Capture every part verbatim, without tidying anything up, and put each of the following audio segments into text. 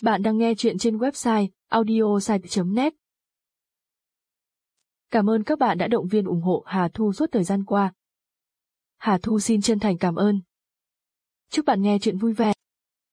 Bạn đang nghe chuyện trên website audiosite chấm net. Cảm ơn các bạn đã động viên ủng hộ Hà Thu suốt thời gian qua. Hà Thu xin chân thành cảm ơn. Chúc bạn nghe chuyện vui vẻ.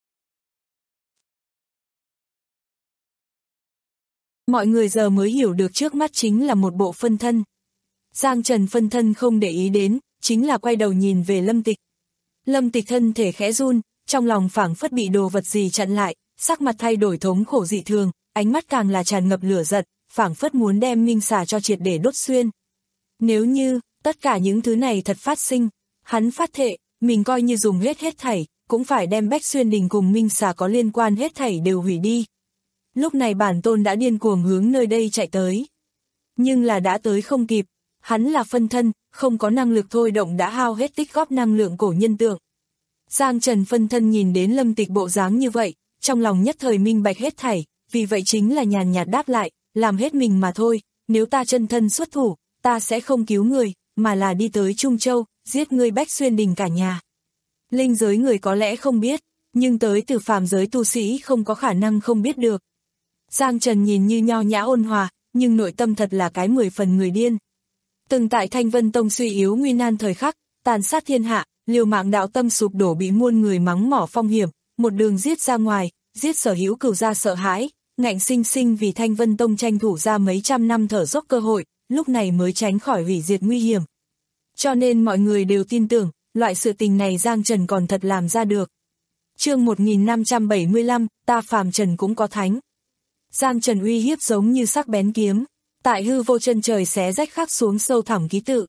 Mọi người giờ mới hiểu được trước mắt chính là một bộ phân thân. Giang Trần phân thân không để ý đến, chính là quay đầu nhìn về Lâm Tịch. Lâm Tịch thân thể khẽ run, trong lòng phảng phất bị đồ vật gì chặn lại, sắc mặt thay đổi thống khổ dị thường, ánh mắt càng là tràn ngập lửa giận, phảng phất muốn đem Minh Xà cho triệt để đốt xuyên. Nếu như, tất cả những thứ này thật phát sinh, hắn phát thệ, mình coi như dùng hết hết thảy, cũng phải đem Bách Xuyên Đình cùng Minh Xà có liên quan hết thảy đều hủy đi. Lúc này bản tôn đã điên cuồng hướng nơi đây chạy tới. Nhưng là đã tới không kịp, hắn là phân thân, không có năng lực thôi động đã hao hết tích góp năng lượng cổ nhân tượng. Giang Trần phân thân nhìn đến Lâm Tịch bộ dáng như vậy, trong lòng nhất thời minh bạch hết thảy, vì vậy chính là nhàn nhạt đáp lại, làm hết mình mà thôi, nếu ta chân thân xuất thủ, ta sẽ không cứu người, mà là đi tới Trung Châu, giết ngươi Bách Xuyên Đình cả nhà. Linh giới người có lẽ không biết, nhưng tới từ phàm giới tu sĩ không có khả năng không biết được. Giang Trần nhìn như nho nhã ôn hòa, nhưng nội tâm thật là cái mười phần người điên. Từng tại Thanh Vân Tông suy yếu nguy nan thời khắc, tàn sát thiên hạ, liều mạng đạo tâm sụp đổ bị muôn người mắng mỏ phong hiểm, một đường giết ra ngoài, giết sở hữu cửu gia sợ hãi, ngạnh sinh sinh vì Thanh Vân Tông tranh thủ ra mấy trăm năm thở dốc cơ hội, lúc này mới tránh khỏi hủy diệt nguy hiểm. Cho nên mọi người đều tin tưởng, loại sự tình này Giang Trần còn thật làm ra được. Chương một nghìn năm trăm bảy mươi lăm, ta phàm trần cũng có thánh. Giang Trần uy hiếp giống như sắc bén kiếm, tại hư vô chân trời xé rách khắc xuống sâu thẳm ký tự.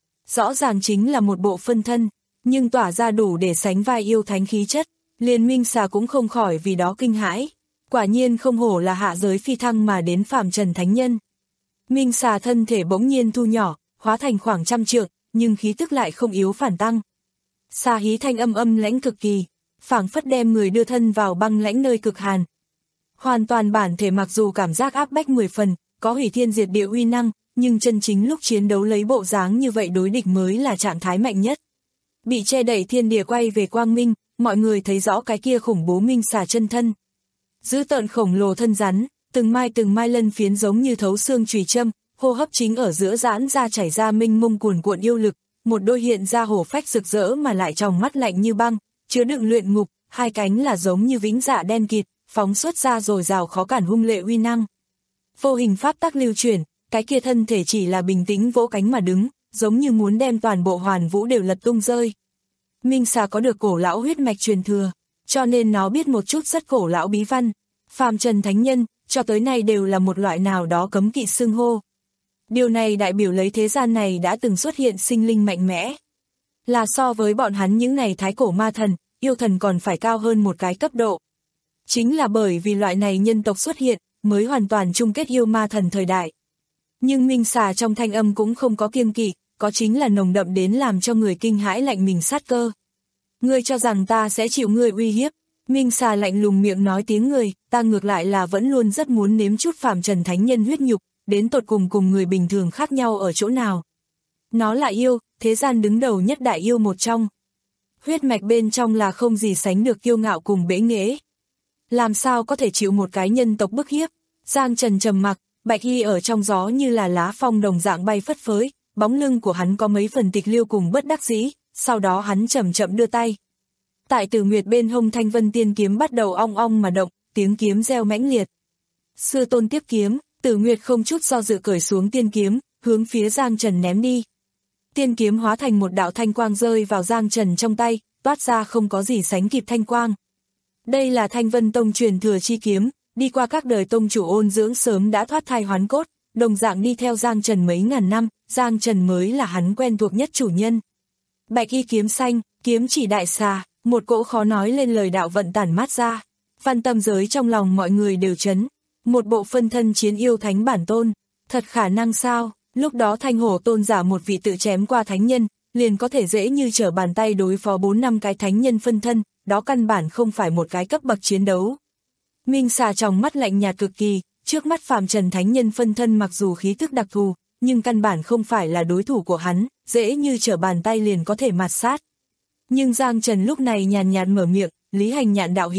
Rõ ràng chính là một bộ phân thân, nhưng tỏa ra đủ để sánh vai yêu thánh khí chất, liền Minh Xà cũng không khỏi vì đó kinh hãi. Quả nhiên không hổ là hạ giới phi thăng mà đến phàm trần thánh nhân. Minh Xà thân thể bỗng nhiên thu nhỏ, hóa thành khoảng trăm trượng, nhưng khí tức lại không yếu phản tăng. Xà hí thanh âm âm lãnh cực kỳ, phảng phất đem người đưa thân vào băng lãnh nơi cực hàn. Hoàn toàn bản thể mặc dù cảm giác áp bách mười phần, có hủy thiên diệt địa uy năng, nhưng chân chính lúc chiến đấu lấy bộ dáng như vậy đối địch mới là trạng thái mạnh nhất. Bị che đậy thiên địa quay về quang minh, mọi người thấy rõ cái kia khủng bố Minh Xà chân thân. Dữ tợn khổng lồ thân rắn, từng mai từng mai lân phiến giống như thấu xương chùy châm, hô hấp chính ở giữa giãn ra chảy ra minh mông cuồn cuộn yêu lực, một đôi hiện ra hổ phách rực rỡ mà lại tròng mắt lạnh như băng, chứa đựng luyện ngục, hai cánh là giống như vĩnh dạ đen kịt, phóng xuất ra dồi dào khó cản hung lệ uy năng. Vô hình pháp tắc lưu chuyển, cái kia thân thể chỉ là bình tĩnh vỗ cánh mà đứng, giống như muốn đem toàn bộ hoàn vũ đều lật tung rơi. Minh Xà có được cổ lão huyết mạch truyền thừa, cho nên nó biết một chút rất cổ lão bí văn. Phàm trần thánh nhân, cho tới nay đều là một loại nào đó cấm kỵ xưng hô. Điều này đại biểu lấy thế gian này đã từng xuất hiện sinh linh mạnh mẽ. Là so với bọn hắn những này thái cổ ma thần, yêu thần còn phải cao hơn một cái cấp độ. Chính là bởi vì loại này nhân tộc xuất hiện, mới hoàn toàn chung kết yêu ma thần thời đại. Nhưng Minh Xà trong thanh âm cũng không có kiêng kỵ, có chính là nồng đậm đến làm cho người kinh hãi lạnh mình sát cơ. Ngươi cho rằng ta sẽ chịu ngươi uy hiếp? Minh Xà lạnh lùng miệng nói tiếng người, ta ngược lại là vẫn luôn rất muốn nếm chút phàm trần thánh nhân huyết nhục, đến tột cùng cùng người bình thường khác nhau ở chỗ nào. Nó là yêu, thế gian đứng đầu nhất đại yêu một trong. Huyết mạch bên trong là không gì sánh được kiêu ngạo cùng bẽ nghễ. Làm sao có thể chịu một cái nhân tộc bức hiếp? Giang Trần trầm mặc, bạch y ở trong gió như là lá phong đồng dạng bay phất phới, bóng lưng của hắn có mấy phần tịch liêu cùng bất đắc dĩ, sau đó hắn chậm chậm đưa tay. Tại Tử Nguyệt bên hông Thanh Vân tiên kiếm bắt đầu ong ong mà động, tiếng kiếm reo mãnh liệt. Sư tôn tiếp kiếm, Tử Nguyệt không chút do dự cởi xuống tiên kiếm, hướng phía Giang Trần ném đi. Tiên kiếm hóa thành một đạo thanh quang rơi vào Giang Trần trong tay, toát ra không có gì sánh kịp thanh quang. Đây là Thanh Vân Tông truyền thừa chi kiếm, đi qua các đời tông chủ ôn dưỡng sớm đã thoát thai hoán cốt, đồng dạng đi theo Giang Trần mấy ngàn năm, Giang Trần mới là hắn quen thuộc nhất chủ nhân. Bạch y kiếm xanh, kiếm chỉ đại xà, một cỗ khó nói lên lời đạo vận tản mát ra. Văn tâm giới trong lòng mọi người đều chấn, một bộ phân thân chiến yêu thánh bản tôn, thật khả năng sao? Lúc đó Thanh Hổ tôn giả một vị tự chém qua thánh nhân, liền có thể dễ như trở bàn tay đối phó bốn năm cái thánh nhân phân thân, đó căn bản không phải một cái cấp bậc chiến đấu. Minh Xà trong mắt lạnh nhạt cực kỳ, trước mắt phàm trần thánh nhân phân thân mặc dù khí tức đặc thù, nhưng căn bản không phải là đối thủ của hắn, dễ như trở bàn tay liền có thể mạt sát. Nhưng Giang Trần lúc này nhàn nhạt mở miệng, Lý Hành Nhạn đạo hữu,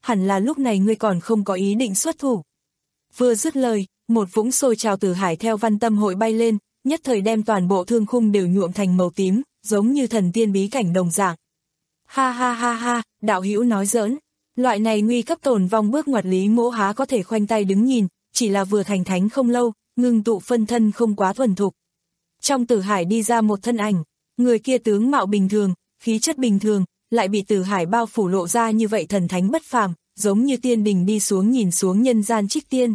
hẳn là lúc này ngươi còn không có ý định xuất thủ. Vừa dứt lời, một vũng sôi trào tử hải theo Văn Tâm Hội bay lên, nhất thời đem toàn bộ thương khung đều nhuộm thành màu tím, giống như thần tiên bí cảnh đồng dạng. Ha ha ha ha, đạo hữu nói giỡn, loại này nguy cấp tồn vong bước ngoặt Lý Mỗ há có thể khoanh tay đứng nhìn, chỉ là vừa thành thánh không lâu, ngưng tụ phân thân không quá thuần thục. Trong tử hải đi ra một thân ảnh, người kia tướng mạo bình thường, khí chất bình thường, lại bị tử hải bao phủ lộ ra như vậy thần thánh bất phàm, giống như tiên đình đi xuống nhìn xuống nhân gian trích tiên.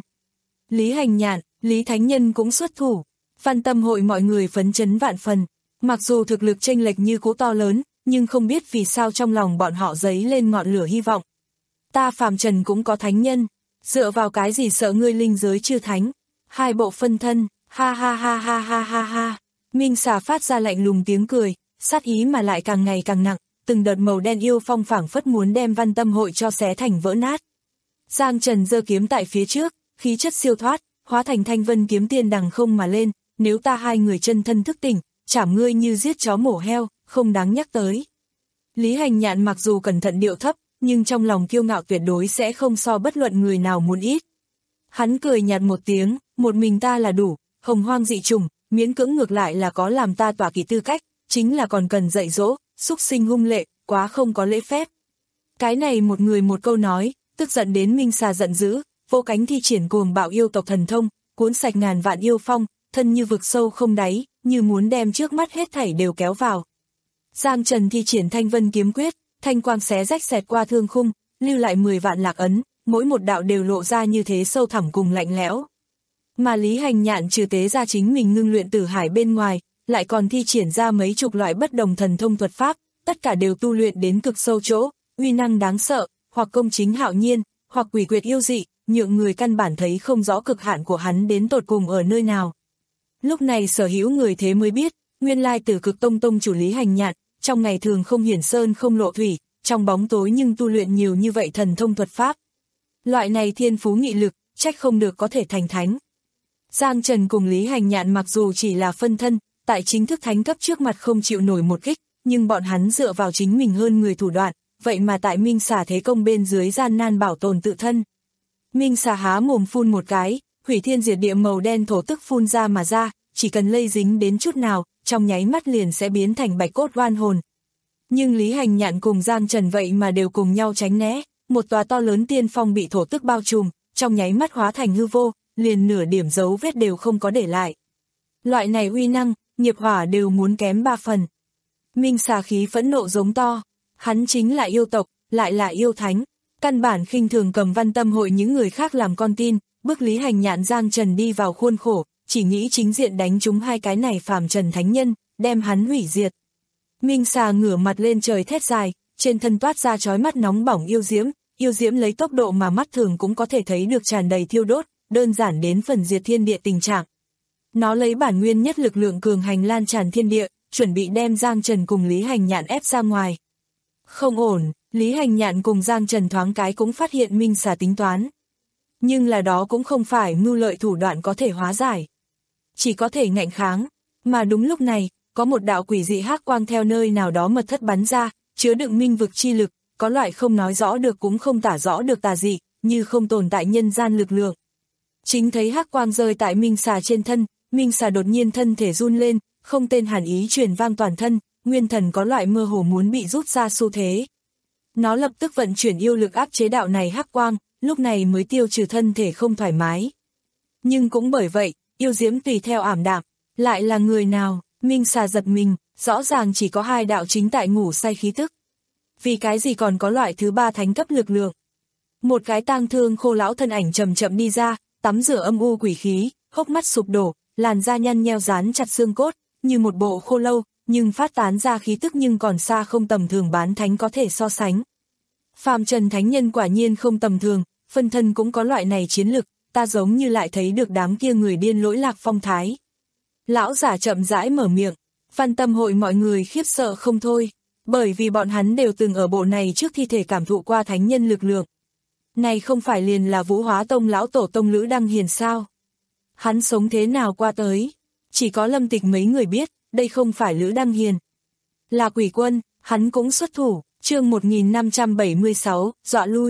Lý Hành Nhạn, Lý Thánh Nhân cũng xuất thủ, Văn Tâm Hội mọi người phấn chấn vạn phần, mặc dù thực lực chênh lệch như cũ to lớn, nhưng không biết vì sao trong lòng bọn họ dấy lên ngọn lửa hy vọng. Ta phàm trần cũng có thánh nhân, dựa vào cái gì sợ ngươi linh giới chưa thánh, hai bộ phân thân, ha ha ha ha ha ha ha. Minh Xà phát ra lạnh lùng tiếng cười, sát ý mà lại càng ngày càng nặng, từng đợt màu đen yêu phong phảng phất muốn đem Văn Tâm Hội cho xé thành vỡ nát. Giang Trần giơ kiếm tại phía trước, khí chất siêu thoát, hóa thành thanh vân kiếm tiên đằng không mà lên, nếu ta hai người chân thân thức tỉnh, chảm ngươi như giết chó mổ heo, không đáng nhắc tới. Lý Hành Nhạn mặc dù cẩn thận điệu thấp, nhưng trong lòng kiêu ngạo tuyệt đối sẽ không so bất luận người nào muốn ít. Hắn cười nhạt một tiếng, một mình ta là đủ, hồng hoang dị trùng, miễn cưỡng ngược lại là có làm ta tỏa kỵ tư cách, chính là còn cần dạy dỗ, xúc sinh hung lệ, quá không có lễ phép. Cái này một người một câu nói, tức giận đến Minh Xà giận dữ, vô cánh thi triển cuồng bạo yêu tộc thần thông, cuốn sạch ngàn vạn yêu phong, thân như vực sâu không đáy, như muốn đem trước mắt hết thảy đều kéo vào. Giang Trần thi triển thanh vân kiếm quyết, thanh quang xé rách xẹt qua thương khung, lưu lại mười vạn lạc ấn, mỗi một đạo đều lộ ra như thế sâu thẳm cùng lạnh lẽo. Mà Lý Hành Nhạn trừ tế ra chính mình ngưng luyện tử hải bên ngoài, lại còn thi triển ra mấy chục loại bất đồng thần thông thuật pháp, tất cả đều tu luyện đến cực sâu chỗ, uy năng đáng sợ, hoặc công chính hạo nhiên, hoặc quỷ quyệt yêu dị, nhượng người căn bản thấy không rõ cực hạn của hắn đến tột cùng ở nơi nào. Lúc này sở hữu người thế mới biết, nguyên lai Tử Cực Tông tông chủ Lý Hành Nhạn, trong ngày thường không hiển sơn không lộ thủy, trong bóng tối nhưng tu luyện nhiều như vậy thần thông thuật pháp. Loại này thiên phú nghị lực, trách không được có thể thành thánh. Giang Trần cùng Lý Hành Nhạn mặc dù chỉ là phân thân, tại chính thức thánh cấp trước mặt không chịu nổi một kích, nhưng bọn hắn dựa vào chính mình hơn người thủ đoạn, vậy mà tại Minh Xà thế công bên dưới gian nan bảo tồn tự thân. Minh Xà há mồm phun một cái, hủy thiên diệt địa màu đen thổ tức phun ra mà ra, chỉ cần lây dính đến chút nào, trong nháy mắt liền sẽ biến thành bạch cốt oan hồn. Nhưng Lý Hành Nhạn cùng Giang Trần vậy mà đều cùng nhau tránh né, một tòa to lớn tiên phong bị thổ tức bao trùm, trong nháy mắt hóa thành hư vô, liền nửa điểm dấu vết đều không có để lại. Loại này uy năng, nghiệp hỏa đều muốn kém ba phần. Minh Xà khí phẫn nộ giống to, hắn chính là yêu tộc, lại là yêu thánh, căn bản khinh thường cầm Văn Tâm Hội những người khác làm con tin, bức Lý Hành Nhạn Giang Trần đi vào khuôn khổ, chỉ nghĩ chính diện đánh trúng hai cái này phàm trần thánh nhân, đem hắn hủy diệt. Minh Xà ngửa mặt lên trời thét dài, trên thân toát ra chói mắt nóng bỏng yêu diễm, yêu diễm lấy tốc độ mà mắt thường cũng có thể thấy được tràn đầy thiêu đốt, đơn giản đến phần diệt thiên địa tình trạng. Nó lấy bản nguyên nhất lực lượng cường hành lan tràn thiên địa, chuẩn bị đem Giang Trần cùng Lý Hành Nhạn ép ra ngoài. Không ổn, Lý Hành Nhạn cùng Giang Trần thoáng cái cũng phát hiện Minh Xà tính toán. Nhưng là đó cũng không phải mưu lợi thủ đoạn có thể hóa giải. Chỉ có thể ngạnh kháng, mà đúng lúc này, có một đạo quỷ dị hắc quang theo nơi nào đó mật thất bắn ra, chứa đựng minh vực chi lực, có loại không nói rõ được cũng không tả rõ được tà dị, như không tồn tại nhân gian lực lượng. Chính thấy hắc quang rơi tại Minh Xà trên thân, Minh Xà đột nhiên thân thể run lên, không tên hàn ý truyền vang toàn thân, nguyên thần có loại mơ hồ muốn bị rút ra xu thế. Nó lập tức vận chuyển yêu lực áp chế đạo này hắc quang, lúc này mới tiêu trừ thân thể không thoải mái. Nhưng cũng bởi vậy, yêu diễm tùy theo ảm đạm, lại là người nào? Minh Xà giật mình, rõ ràng chỉ có hai đạo chính tại ngủ say khí tức. Vì cái gì còn có loại thứ ba thánh cấp lực lượng? Một cái tang thương khô lão thân ảnh chậm chậm đi ra, tắm rửa âm u quỷ khí, hốc mắt sụp đổ, làn da nhăn nheo dán chặt xương cốt, như một bộ khô lâu, nhưng phát tán ra khí tức nhưng còn xa không tầm thường bán thánh có thể so sánh. Phàm trần thánh nhân quả nhiên không tầm thường, phân thân cũng có loại này chiến lực, ta giống như lại thấy được đám kia người điên lỗi lạc phong thái. Lão giả chậm rãi mở miệng, Văn Tâm Hội mọi người khiếp sợ không thôi, bởi vì bọn hắn đều từng ở bộ này trước thi thể cảm thụ qua thánh nhân lực lượng. Này không phải liền là Vũ Hóa Tông lão tổ tông Lữ Đăng Hiền sao? Hắn sống thế nào qua tới? Chỉ có Lâm Tịch mấy người biết, đây không phải Lữ Đăng Hiền. Là quỷ quân, hắn cũng xuất thủ, chương một nghìn năm trăm bảy mươi sáu, dọa lui.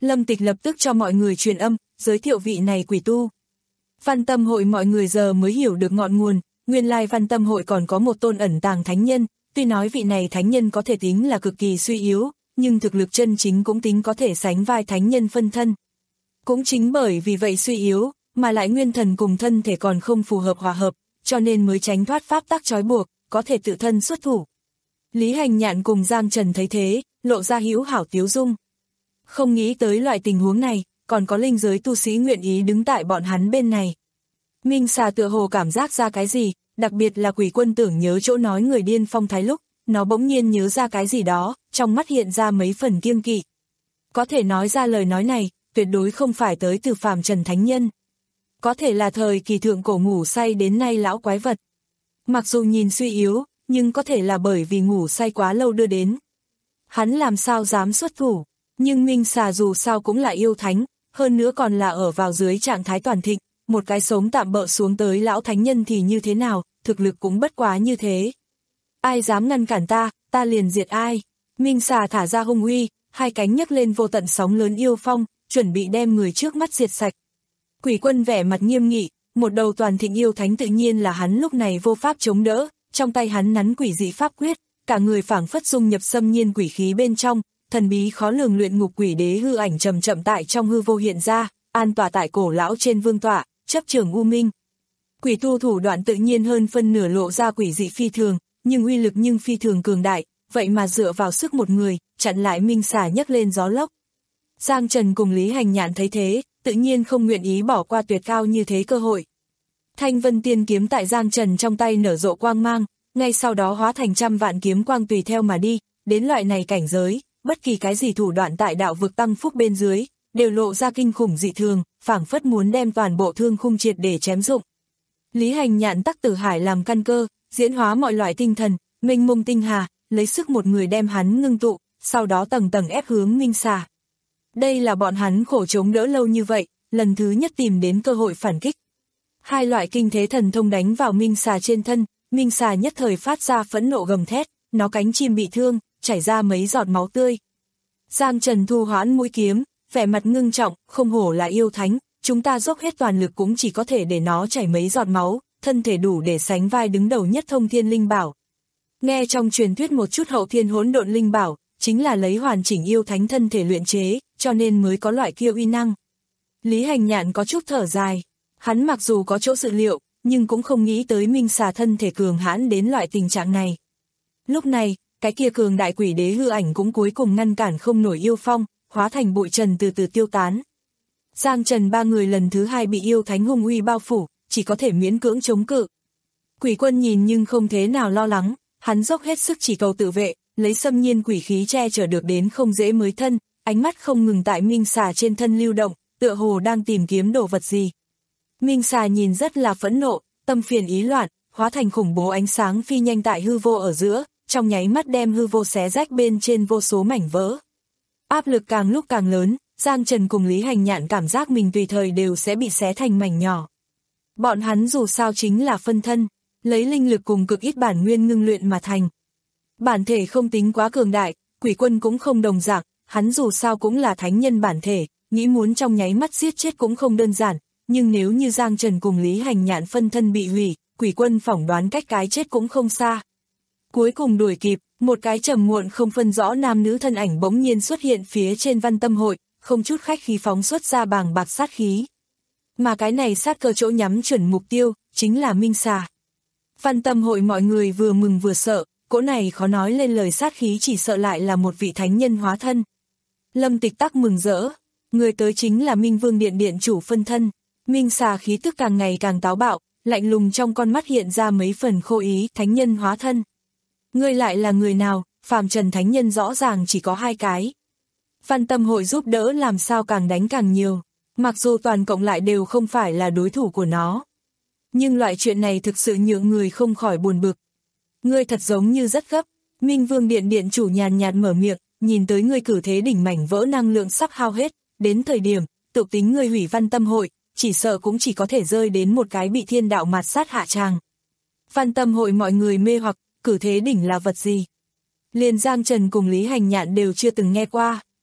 Lâm Tịch lập tức cho mọi người truyền âm, giới thiệu vị này quỷ tu. Văn Tâm hội mọi người giờ mới hiểu được ngọn nguồn, nguyên lai Văn Tâm hội còn có một tôn ẩn tàng thánh nhân, tuy nói vị này thánh nhân có thể tính là cực kỳ suy yếu, nhưng thực lực chân chính cũng tính có thể sánh vai thánh nhân phân thân. Cũng chính bởi vì vậy suy yếu, mà lại nguyên thần cùng thân thể còn không phù hợp hòa hợp, cho nên mới tránh thoát pháp tắc trói buộc, có thể tự thân xuất thủ. Lý Hành Nhạn cùng Giang Trần thấy thế, lộ ra hữu hảo tiếu dung. Không nghĩ tới loại tình huống này, còn có linh giới tu sĩ nguyện ý đứng tại bọn hắn bên này. Minh Xà tựa hồ cảm giác ra cái gì, đặc biệt là Quỷ Quân tưởng nhớ chỗ nói người điên phong thái lúc, nó bỗng nhiên nhớ ra cái gì đó, trong mắt hiện ra mấy phần kiêng kỵ. Có thể nói ra lời nói này, tuyệt đối không phải tới từ phàm trần thánh nhân. Có thể là thời kỳ thượng cổ ngủ say đến nay lão quái vật. Mặc dù nhìn suy yếu, nhưng có thể là bởi vì ngủ say quá lâu đưa đến. Hắn làm sao dám xuất thủ, nhưng Minh Xà dù sao cũng là yêu thánh, hơn nữa còn là ở vào dưới trạng thái toàn thịnh, một cái sống tạm bợ xuống tới lão thánh nhân thì như thế nào, thực lực cũng bất quá như thế. Ai dám ngăn cản ta, ta liền diệt ai. Minh Xà thả ra hung uy, hai cánh nhấc lên vô tận sóng lớn yêu phong, chuẩn bị đem người trước mắt diệt sạch. Quỷ Quân vẻ mặt nghiêm nghị, một đầu toàn thịnh yêu thánh tự nhiên là hắn lúc này vô pháp chống đỡ, trong tay hắn nắn quỷ dị pháp quyết, cả người phảng phất dung nhập xâm nhiên quỷ khí bên trong, thần bí khó lường luyện ngục quỷ đế hư ảnh chậm chậm tại trong hư vô hiện ra, an tọa tại cổ lão trên vương tọa, chấp trưởng u minh. Quỷ tu thủ đoạn tự nhiên hơn phân nửa lộ ra quỷ dị phi thường, nhưng uy lực nhưng phi thường cường đại, vậy mà dựa vào sức một người, chặn lại Minh Xà nhấc lên gió lốc. Giang Trần cùng Lý Hành Nhạn thấy thế, tự nhiên không nguyện ý bỏ qua tuyệt cao như thế cơ hội. Thanh Vân Tiên kiếm tại Giang Trần trong tay nở rộ quang mang, ngay sau đó hóa thành trăm vạn kiếm quang tùy theo mà đi, đến loại này cảnh giới, bất kỳ cái gì thủ đoạn tại đạo vực tăng phúc bên dưới, đều lộ ra kinh khủng dị thường, phảng phất muốn đem toàn bộ thương khung triệt để chém dụng. Lý Hành Nhạn tắc Tử Hải làm căn cơ, diễn hóa mọi loại tinh thần, mênh mông tinh hà, lấy sức một người đem hắn ngưng tụ, sau đó tầng tầng ép hướng Minh Xà. Đây là bọn hắn khổ chống đỡ lâu như vậy, lần thứ nhất tìm đến cơ hội phản kích. Hai loại kinh thế thần thông đánh vào Minh Xà trên thân, Minh Xà nhất thời phát ra phẫn nộ gầm thét, nó cánh chim bị thương, chảy ra mấy giọt máu tươi. Giang Trần thu hoãn mũi kiếm, vẻ mặt ngưng trọng, không hổ là yêu thánh, chúng ta dốc hết toàn lực cũng chỉ có thể để nó chảy mấy giọt máu, thân thể đủ để sánh vai đứng đầu nhất thông thiên linh bảo. Nghe trong truyền thuyết một chút hậu thiên hỗn độn linh bảo, chính là lấy hoàn chỉnh yêu thánh thân thể luyện chế, cho nên mới có loại kia uy năng. Lý Hành Nhạn có chút thở dài, hắn mặc dù có chỗ dự liệu, nhưng cũng không nghĩ tới Minh Xà thân thể cường hãn đến loại tình trạng này. Lúc này, cái kia cường đại quỷ đế hư ảnh cũng cuối cùng ngăn cản không nổi yêu phong, hóa thành bụi trần từ từ tiêu tán. Giang Trần ba người lần thứ hai bị yêu thánh hung uy bao phủ, chỉ có thể miễn cưỡng chống cự. Quỷ Quân nhìn nhưng không thế nào lo lắng, hắn dốc hết sức chỉ cầu tự vệ, lấy xâm nhiên quỷ khí che chở được đến không dễ mới thân, ánh mắt không ngừng tại Minh Xà trên thân lưu động, tựa hồ đang tìm kiếm đồ vật gì. Minh Xà nhìn rất là phẫn nộ, tâm phiền ý loạn, hóa thành khủng bố ánh sáng phi nhanh tại hư vô ở giữa, trong nháy mắt đem hư vô xé rách bên trên vô số mảnh vỡ. Áp lực càng lúc càng lớn, Giang Trần cùng Lý Hành Nhạn cảm giác mình tùy thời đều sẽ bị xé thành mảnh nhỏ. Bọn hắn dù sao chính là phân thân, lấy linh lực cùng cực ít bản nguyên ngưng luyện mà thành. Bản thể không tính quá cường đại, Quỷ Quân cũng không đồng dạng, hắn dù sao cũng là thánh nhân bản thể, nghĩ muốn trong nháy mắt giết chết cũng không đơn giản, nhưng nếu như Giang Trần cùng Lý Hành Nhạn phân thân bị hủy, Quỷ Quân phỏng đoán cách cái chết cũng không xa. Cuối cùng đuổi kịp, một cái trầm muộn không phân rõ nam nữ thân ảnh bỗng nhiên xuất hiện phía trên Văn Tâm hội, không chút khách khí phóng xuất ra bàng bạc sát khí. Mà cái này sát cơ chỗ nhắm chuẩn mục tiêu, chính là Minh Xà. Văn Tâm hội mọi người vừa mừng vừa sợ, cỗ này khó nói lên lời sát khí chỉ sợ lại là một vị thánh nhân hóa thân. Lâm Tịch tắc mừng rỡ, người tới chính là Minh Vương Điện Điện chủ phân thân. Minh Xà khí tức càng ngày càng táo bạo, lạnh lùng trong con mắt hiện ra mấy phần khô ý, thánh nhân hóa thân. Ngươi lại là người nào, phàm trần thánh nhân rõ ràng chỉ có hai cái. Văn Tâm hội giúp đỡ làm sao càng đánh càng nhiều, mặc dù toàn cộng lại đều không phải là đối thủ của nó. Nhưng loại chuyện này thực sự nhượng người không khỏi buồn bực. Ngươi thật giống như rất gấp, Minh Vương Điện Điện chủ nhàn nhạt mở miệng, nhìn tới ngươi cử thế đỉnh mảnh vỡ năng lượng sắp hao hết, đến thời điểm, tự tính ngươi hủy Văn Tâm hội, chỉ sợ cũng chỉ có thể rơi đến một cái bị thiên đạo mạt sát hạ tràng. Văn Tâm hội mọi người mê hoặc, cử thế đỉnh là vật gì? Liền Giang Trần cùng Lý Hành Nhạn đều chưa từng nghe qua.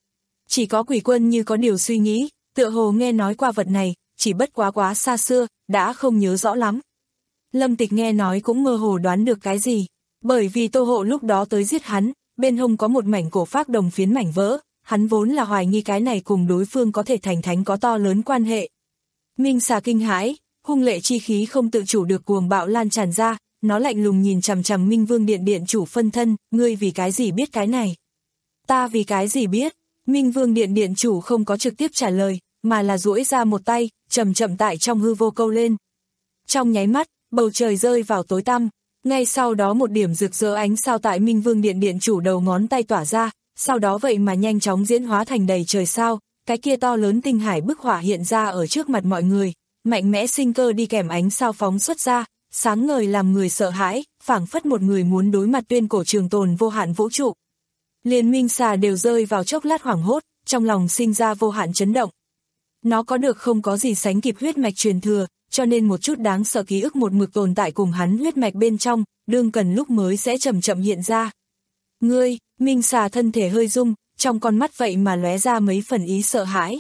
Chỉ có Quỷ Quân như có điều suy nghĩ, tựa hồ nghe nói qua vật này, chỉ bất quá quá xa xưa, đã không nhớ rõ lắm. Lâm Tịch nghe nói cũng mơ hồ đoán được cái gì, bởi vì Tô Hộ lúc đó tới giết hắn, bên hông có một mảnh cổ phác đồng phiến mảnh vỡ, hắn vốn là hoài nghi cái này cùng đối phương có thể thành thánh có to lớn quan hệ. Minh xà kinh hãi, hung lệ chi khí không tự chủ được cuồng bạo lan tràn ra, nó lạnh lùng nhìn chằm chằm Minh Vương Điện Điện chủ phân thân, ngươi vì cái gì biết cái này? Ta vì cái gì biết? Minh Vương Điện Điện chủ không có trực tiếp trả lời, mà là duỗi ra một tay, chậm chậm tại trong hư vô câu lên. Trong nháy mắt, bầu trời rơi vào tối tăm, ngay sau đó một điểm rực rỡ ánh sao tại Minh Vương Điện Điện chủ đầu ngón tay tỏa ra, sau đó vậy mà nhanh chóng diễn hóa thành đầy trời sao, cái kia to lớn tinh hải bức hỏa hiện ra ở trước mặt mọi người, mạnh mẽ sinh cơ đi kèm ánh sao phóng xuất ra, sáng ngời làm người sợ hãi, phảng phất một người muốn đối mặt tuyên cổ trường tồn vô hạn vũ trụ. Liên Minh xà đều rơi vào chốc lát hoảng hốt, trong lòng sinh ra vô hạn chấn động. Nó có được không có gì sánh kịp huyết mạch truyền thừa, cho nên một chút đáng sợ ký ức một mực tồn tại cùng hắn huyết mạch bên trong, đương cần lúc mới sẽ chậm chậm hiện ra. Ngươi, Minh xà thân thể hơi rung, trong con mắt vậy mà lóe ra mấy phần ý sợ hãi.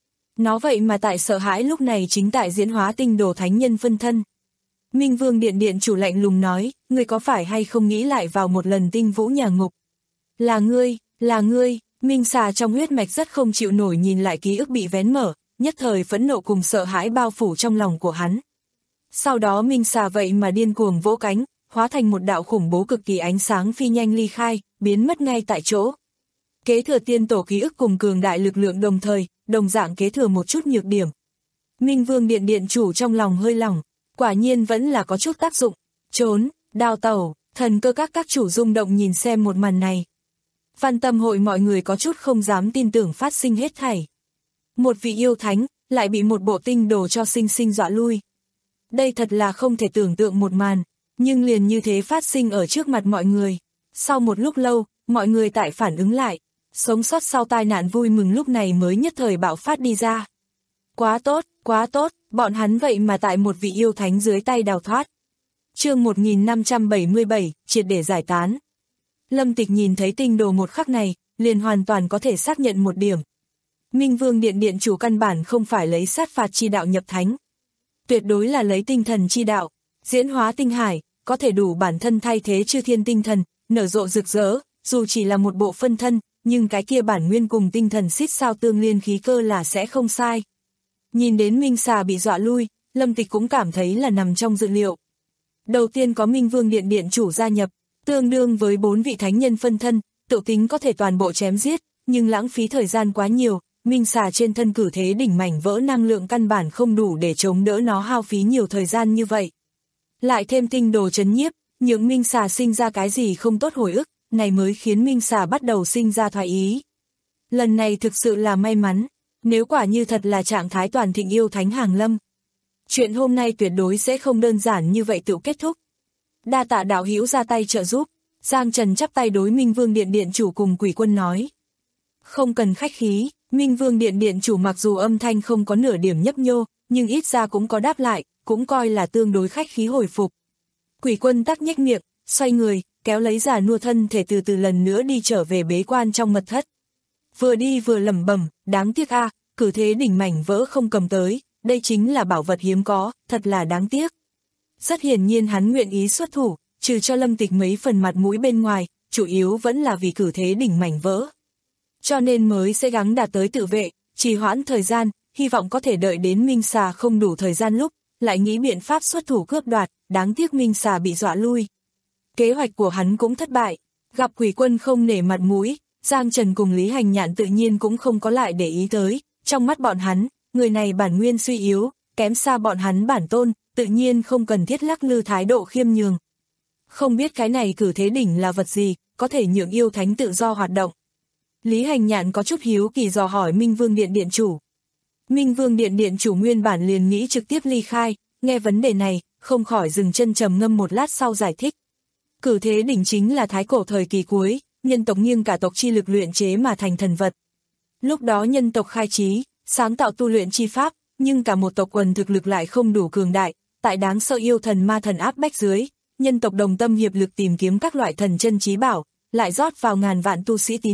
Nó vậy mà tại sợ hãi lúc này chính tại diễn hóa tinh đồ thánh nhân phân thân. Minh Vương Điện Điện chủ lạnh lùng nói, ngươi có phải hay không nghĩ lại vào một lần tinh vũ nhà ngục? Là ngươi, là ngươi, Minh xà trong huyết mạch rất không chịu nổi nhìn lại ký ức bị vén mở, nhất thời phẫn nộ cùng sợ hãi bao phủ trong lòng của hắn. Sau đó Minh xà vậy mà điên cuồng vỗ cánh, hóa thành một đạo khủng bố cực kỳ ánh sáng phi nhanh ly khai, biến mất ngay tại chỗ. Kế thừa tiên tổ ký ức cùng cường đại lực lượng đồng thời, đồng dạng kế thừa một chút nhược điểm. Minh Vương Điện Điện chủ trong lòng hơi lỏng, quả nhiên vẫn là có chút tác dụng. Trốn, đào tẩu, thần cơ các các chủ rung động nhìn xem một màn này. Văn Tâm hội mọi người có chút không dám tin tưởng phát sinh hết thảy. Một vị yêu thánh, lại bị một bộ tinh đồ cho sinh sinh dọa lui. Đây thật là không thể tưởng tượng một màn, nhưng liền như thế phát sinh ở trước mặt mọi người. Sau một lúc lâu, mọi người tại phản ứng lại, sống sót sau tai nạn vui mừng lúc này mới nhất thời bạo phát đi ra. Quá tốt, quá tốt, bọn hắn vậy mà tại một vị yêu thánh dưới tay đào thoát. Chương một nghìn năm trăm bảy mươi bảy, triệt để giải tán. Lâm Tịch nhìn thấy tinh đồ một khắc này, liền hoàn toàn có thể xác nhận một điểm. Minh Vương Điện Điện chủ căn bản không phải lấy sát phạt chi đạo nhập thánh. Tuyệt đối là lấy tinh thần chi đạo, diễn hóa tinh hải, có thể đủ bản thân thay thế chư thiên tinh thần, nở rộ rực rỡ, dù chỉ là một bộ phân thân, nhưng cái kia bản nguyên cùng tinh thần xít sao tương liên khí cơ là sẽ không sai. Nhìn đến Minh xà bị dọa lui, Lâm Tịch cũng cảm thấy là nằm trong dự liệu. Đầu tiên có Minh Vương Điện Điện chủ gia nhập, tương đương với bốn vị thánh nhân phân thân, tự tính có thể toàn bộ chém giết, nhưng lãng phí thời gian quá nhiều, Minh xà trên thân cử thế đỉnh mảnh vỡ năng lượng căn bản không đủ để chống đỡ nó hao phí nhiều thời gian như vậy. Lại thêm tinh đồ chấn nhiếp, những Minh xà sinh ra cái gì không tốt hồi ức, này mới khiến Minh xà bắt đầu sinh ra thoái ý. Lần này thực sự là may mắn, nếu quả như thật là trạng thái toàn thịnh yêu thánh hàng lâm. Chuyện hôm nay tuyệt đối sẽ không đơn giản như vậy tự kết thúc. Đa tạ đạo hữu ra tay trợ giúp, Giang Trần chắp tay đối Minh Vương Điện Điện chủ cùng Quỷ Quân nói. Không cần khách khí, Minh Vương Điện Điện chủ mặc dù âm thanh không có nửa điểm nhấp nhô, nhưng ít ra cũng có đáp lại, cũng coi là tương đối khách khí hồi phục. Quỷ Quân tắc nhếch miệng, xoay người, kéo lấy già nua thân thể từ từ lần nữa đi trở về bế quan trong mật thất. Vừa đi vừa lẩm bẩm, đáng tiếc a, cử thế đỉnh mảnh vỡ không cầm tới, đây chính là bảo vật hiếm có, thật là đáng tiếc. Rất hiển nhiên hắn nguyện ý xuất thủ, trừ cho Lâm Tịch mấy phần mặt mũi bên ngoài, chủ yếu vẫn là vì cử thế đỉnh mảnh vỡ. Cho nên mới sẽ gắng đạt tới tự vệ, trì hoãn thời gian, hy vọng có thể đợi đến Minh xà không đủ thời gian lúc, lại nghĩ biện pháp xuất thủ cướp đoạt, đáng tiếc Minh xà bị dọa lui. Kế hoạch của hắn cũng thất bại, gặp Quỷ Quân không nể mặt mũi, Giang Trần cùng Lý Hành Nhạn tự nhiên cũng không có lại để ý tới, trong mắt bọn hắn, người này bản nguyên suy yếu, kém xa bọn hắn bản tôn, tự nhiên không cần thiết lắc lư thái độ khiêm nhường. Không biết cái này cử thế đỉnh là vật gì, có thể nhượng yêu thánh tự do hoạt động. Lý Hành Nhạn có chút hiếu kỳ dò hỏi Minh Vương Điện Điện chủ. Minh Vương Điện Điện chủ nguyên bản liền nghĩ trực tiếp ly khai, nghe vấn đề này, không khỏi dừng chân trầm ngâm một lát sau giải thích. Cử thế đỉnh chính là thái cổ thời kỳ cuối, nhân tộc nghiêng cả tộc chi lực luyện chế mà thành thần vật. Lúc đó nhân tộc khai trí, sáng tạo tu luyện chi pháp, nhưng cả một tộc quần thực lực lại không đủ cường đại, tại đáng sợ yêu thần ma thần áp bách dưới, nhân tộc đồng tâm hiệp lực tìm kiếm các loại thần chân trí bảo, lại rót vào ngàn vạn tu sĩ tín niệm,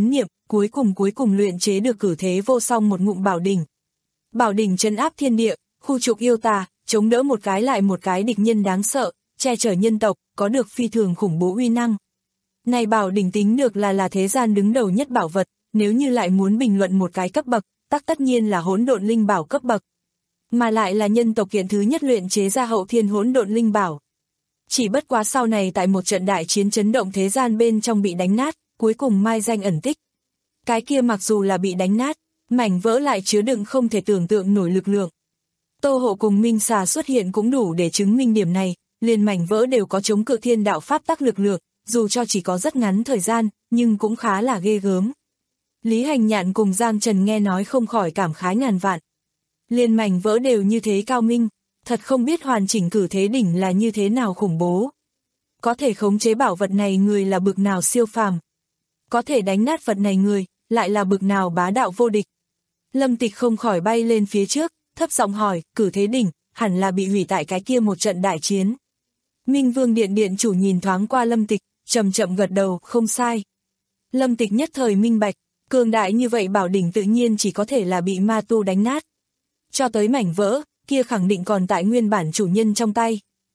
cuối cùng cuối cùng luyện chế được cử thế vô song một ngụm bảo đỉnh. Bảo đỉnh trấn áp thiên địa, khu trục yêu tà, chống đỡ một cái lại một cái địch nhân đáng sợ, che chở nhân tộc, có được phi thường khủng bố uy năng. Này bảo đỉnh tính được là là thế gian đứng đầu nhất bảo vật, nếu như lại muốn bình luận một cái cấp bậc, tắc tất nhiên là hỗn độn linh bảo cấp bậc. Mà lại là nhân tộc kiện thứ nhất luyện chế ra hậu thiên hỗn độn linh bảo. Chỉ bất quá sau này tại một trận đại chiến chấn động thế gian bên trong bị đánh nát, cuối cùng mai danh ẩn tích. Cái kia mặc dù là bị đánh nát, mảnh vỡ lại chứa đựng không thể tưởng tượng nổi lực lượng. Tô Hộ cùng Minh Xà xuất hiện cũng đủ để chứng minh điểm này, liền mảnh vỡ đều có chống cự thiên đạo pháp tắc lực lượng, dù cho chỉ có rất ngắn thời gian, nhưng cũng khá là ghê gớm. Lý Hành Nhạn cùng Giang Trần nghe nói không khỏi cảm khái ngàn vạn. Liền mảnh vỡ đều như thế cao minh, thật không biết hoàn chỉnh cử thế đỉnh là như thế nào khủng bố. Có thể khống chế bảo vật này người là bực nào siêu phàm. Có thể đánh nát vật này người, lại là bực nào bá đạo vô địch. Lâm Tịch không khỏi bay lên phía trước, thấp giọng hỏi, cử thế đỉnh, hẳn là bị hủy tại cái kia một trận đại chiến. Minh Vương Điện Điện chủ nhìn thoáng qua Lâm Tịch, chậm chậm gật đầu, không sai. Lâm Tịch nhất thời minh bạch, cường đại như vậy bảo đỉnh tự nhiên chỉ có thể là bị ma tu đánh nát. Cho tới mảnh vỡ, kia khẳng định còn tại nguyên bản chủ nhân trong tay.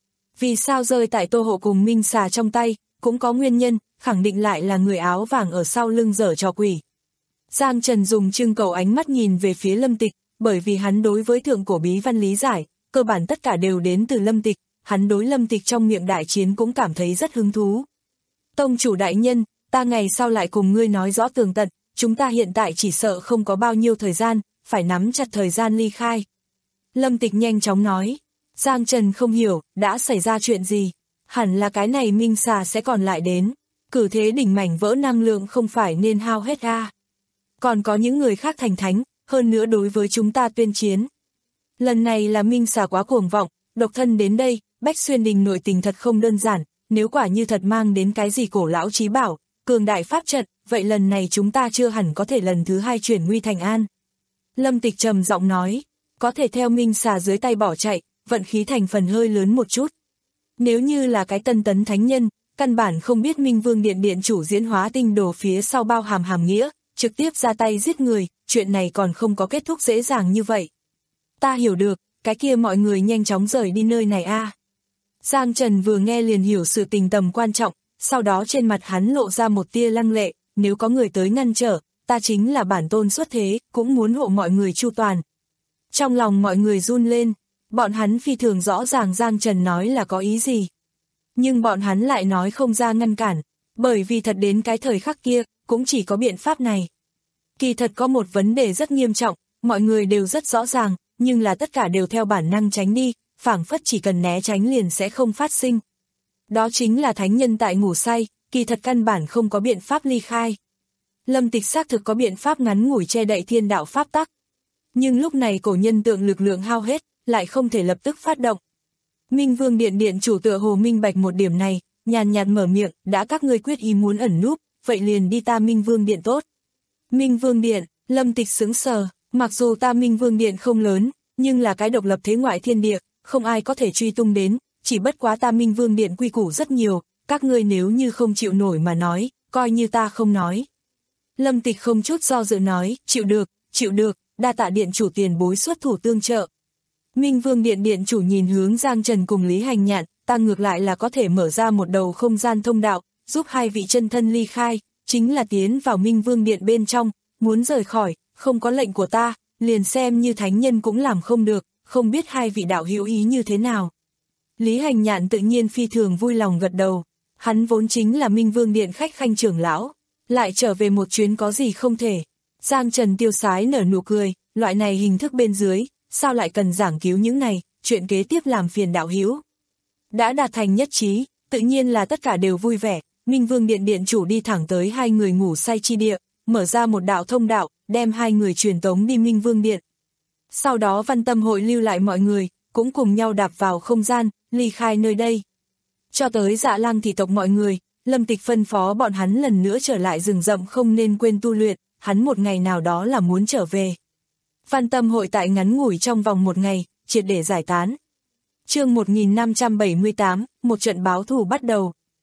Vì sao rơi tại Tô Hộ cùng Minh Xà trong tay, cũng có nguyên nhân, khẳng định lại là người áo vàng ở sau lưng giở trò quỷ. Giang Trần dùng trưng cầu ánh mắt nhìn về phía Lâm Tịch, bởi vì hắn đối với thượng cổ bí văn lý giải, cơ bản tất cả đều đến từ Lâm Tịch, hắn đối Lâm Tịch trong miệng đại chiến cũng cảm thấy rất hứng thú. Tông chủ đại nhân, ta ngày sau lại cùng ngươi nói rõ tường tận, chúng ta hiện tại chỉ sợ không có bao nhiêu thời gian, phải nắm chặt thời gian ly khai. Lâm Tịch nhanh chóng nói, Giang Trần không hiểu, đã xảy ra chuyện gì, hẳn là cái này Minh Xà sẽ còn lại đến, cử thế đỉnh mảnh vỡ năng lượng không phải nên hao hết à. Còn có những người khác thành thánh, hơn nữa đối với chúng ta tuyên chiến. Lần này là Minh Xà quá cuồng vọng, độc thân đến đây, Bách Xuyên Đình nội tình thật không đơn giản, nếu quả như thật mang đến cái gì cổ lão trí bảo, cường đại pháp trận, vậy lần này chúng ta chưa hẳn có thể lần thứ hai chuyển nguy thành an. Lâm Tịch trầm giọng nói, có thể theo Minh Xà dưới tay bỏ chạy, vận khí thành phần hơi lớn một chút. Nếu như là cái tân tấn thánh nhân, căn bản không biết Minh Vương Điện Điện chủ diễn hóa tinh đồ phía sau bao hàm hàm nghĩa, trực tiếp ra tay giết người, chuyện này còn không có kết thúc dễ dàng như vậy. Ta hiểu được, cái kia mọi người nhanh chóng rời đi nơi này a. À. Giang Trần vừa nghe liền hiểu sự tình tầm quan trọng, sau đó trên mặt hắn lộ ra một tia lăng lệ, nếu có người tới ngăn trở, ta chính là bản tôn xuất thế, cũng muốn hộ mọi người chu toàn. Trong lòng mọi người run lên, bọn hắn phi thường rõ ràng Giang Trần nói là có ý gì. Nhưng bọn hắn lại nói không ra ngăn cản, bởi vì thật đến cái thời khắc kia, cũng chỉ có biện pháp này. Kỳ thật có một vấn đề rất nghiêm trọng, mọi người đều rất rõ ràng, nhưng là tất cả đều theo bản năng tránh đi, phảng phất chỉ cần né tránh liền sẽ không phát sinh. Đó chính là thánh nhân tại ngủ say, kỳ thật căn bản không có biện pháp ly khai. Lâm Tịch xác thực có biện pháp ngắn ngủi che đậy thiên đạo pháp tắc. Nhưng lúc này cổ nhân tượng lực lượng hao hết, lại không thể lập tức phát động. Minh Vương Điện Điện chủ tựa hồ minh bạch một điểm này, nhàn nhạt mở miệng, đã các ngươi quyết ý muốn ẩn núp, vậy liền đi ta Minh Vương Điện tốt. Minh Vương Điện, Lâm Tịch sững sờ, mặc dù ta Minh Vương Điện không lớn, nhưng là cái độc lập thế ngoại thiên địa, không ai có thể truy tung đến, chỉ bất quá ta Minh Vương Điện quy củ rất nhiều, các ngươi nếu như không chịu nổi mà nói, coi như ta không nói. Lâm Tịch không chút do dự nói, chịu được, chịu được, đa tạ điện chủ tiền bối xuất thủ tương trợ. Minh Vương Điện Điện chủ nhìn hướng Giang Trần cùng Lý Hành Nhạn, ta ngược lại là có thể mở ra một đầu không gian thông đạo, giúp hai vị chân thân ly khai, chính là tiến vào Minh Vương Điện bên trong, muốn rời khỏi, không có lệnh của ta, liền xem như thánh nhân cũng làm không được, không biết hai vị đạo hữu ý như thế nào. Lý Hành Nhạn tự nhiên phi thường vui lòng gật đầu, hắn vốn chính là Minh Vương Điện khách khanh trưởng lão, lại trở về một chuyến có gì không thể. Giang Trần tiêu sái nở nụ cười, loại này hình thức bên dưới, sao lại cần giảng cứu những này, chuyện kế tiếp làm phiền đạo hữu. Đã đạt thành nhất trí, tự nhiên là tất cả đều vui vẻ, Minh Vương Điện Điện chủ đi thẳng tới hai người ngủ say chi địa, mở ra một đạo thông đạo, đem hai người truyền tống đi Minh Vương Điện. Sau đó Văn Tâm hội lưu lại mọi người, cũng cùng nhau đạp vào không gian, ly khai nơi đây. Cho tới Dạ Lang thị tộc mọi người, Lâm Tịch phân phó bọn hắn lần nữa trở lại rừng rậm không nên quên tu luyện, hắn một ngày nào đó là muốn trở về. Văn Tâm hội tại ngắn ngủi trong vòng một ngày, triệt để giải tán. Chương một nghìn năm trăm bảy mươi tám, một trận báo thù bắt đầu.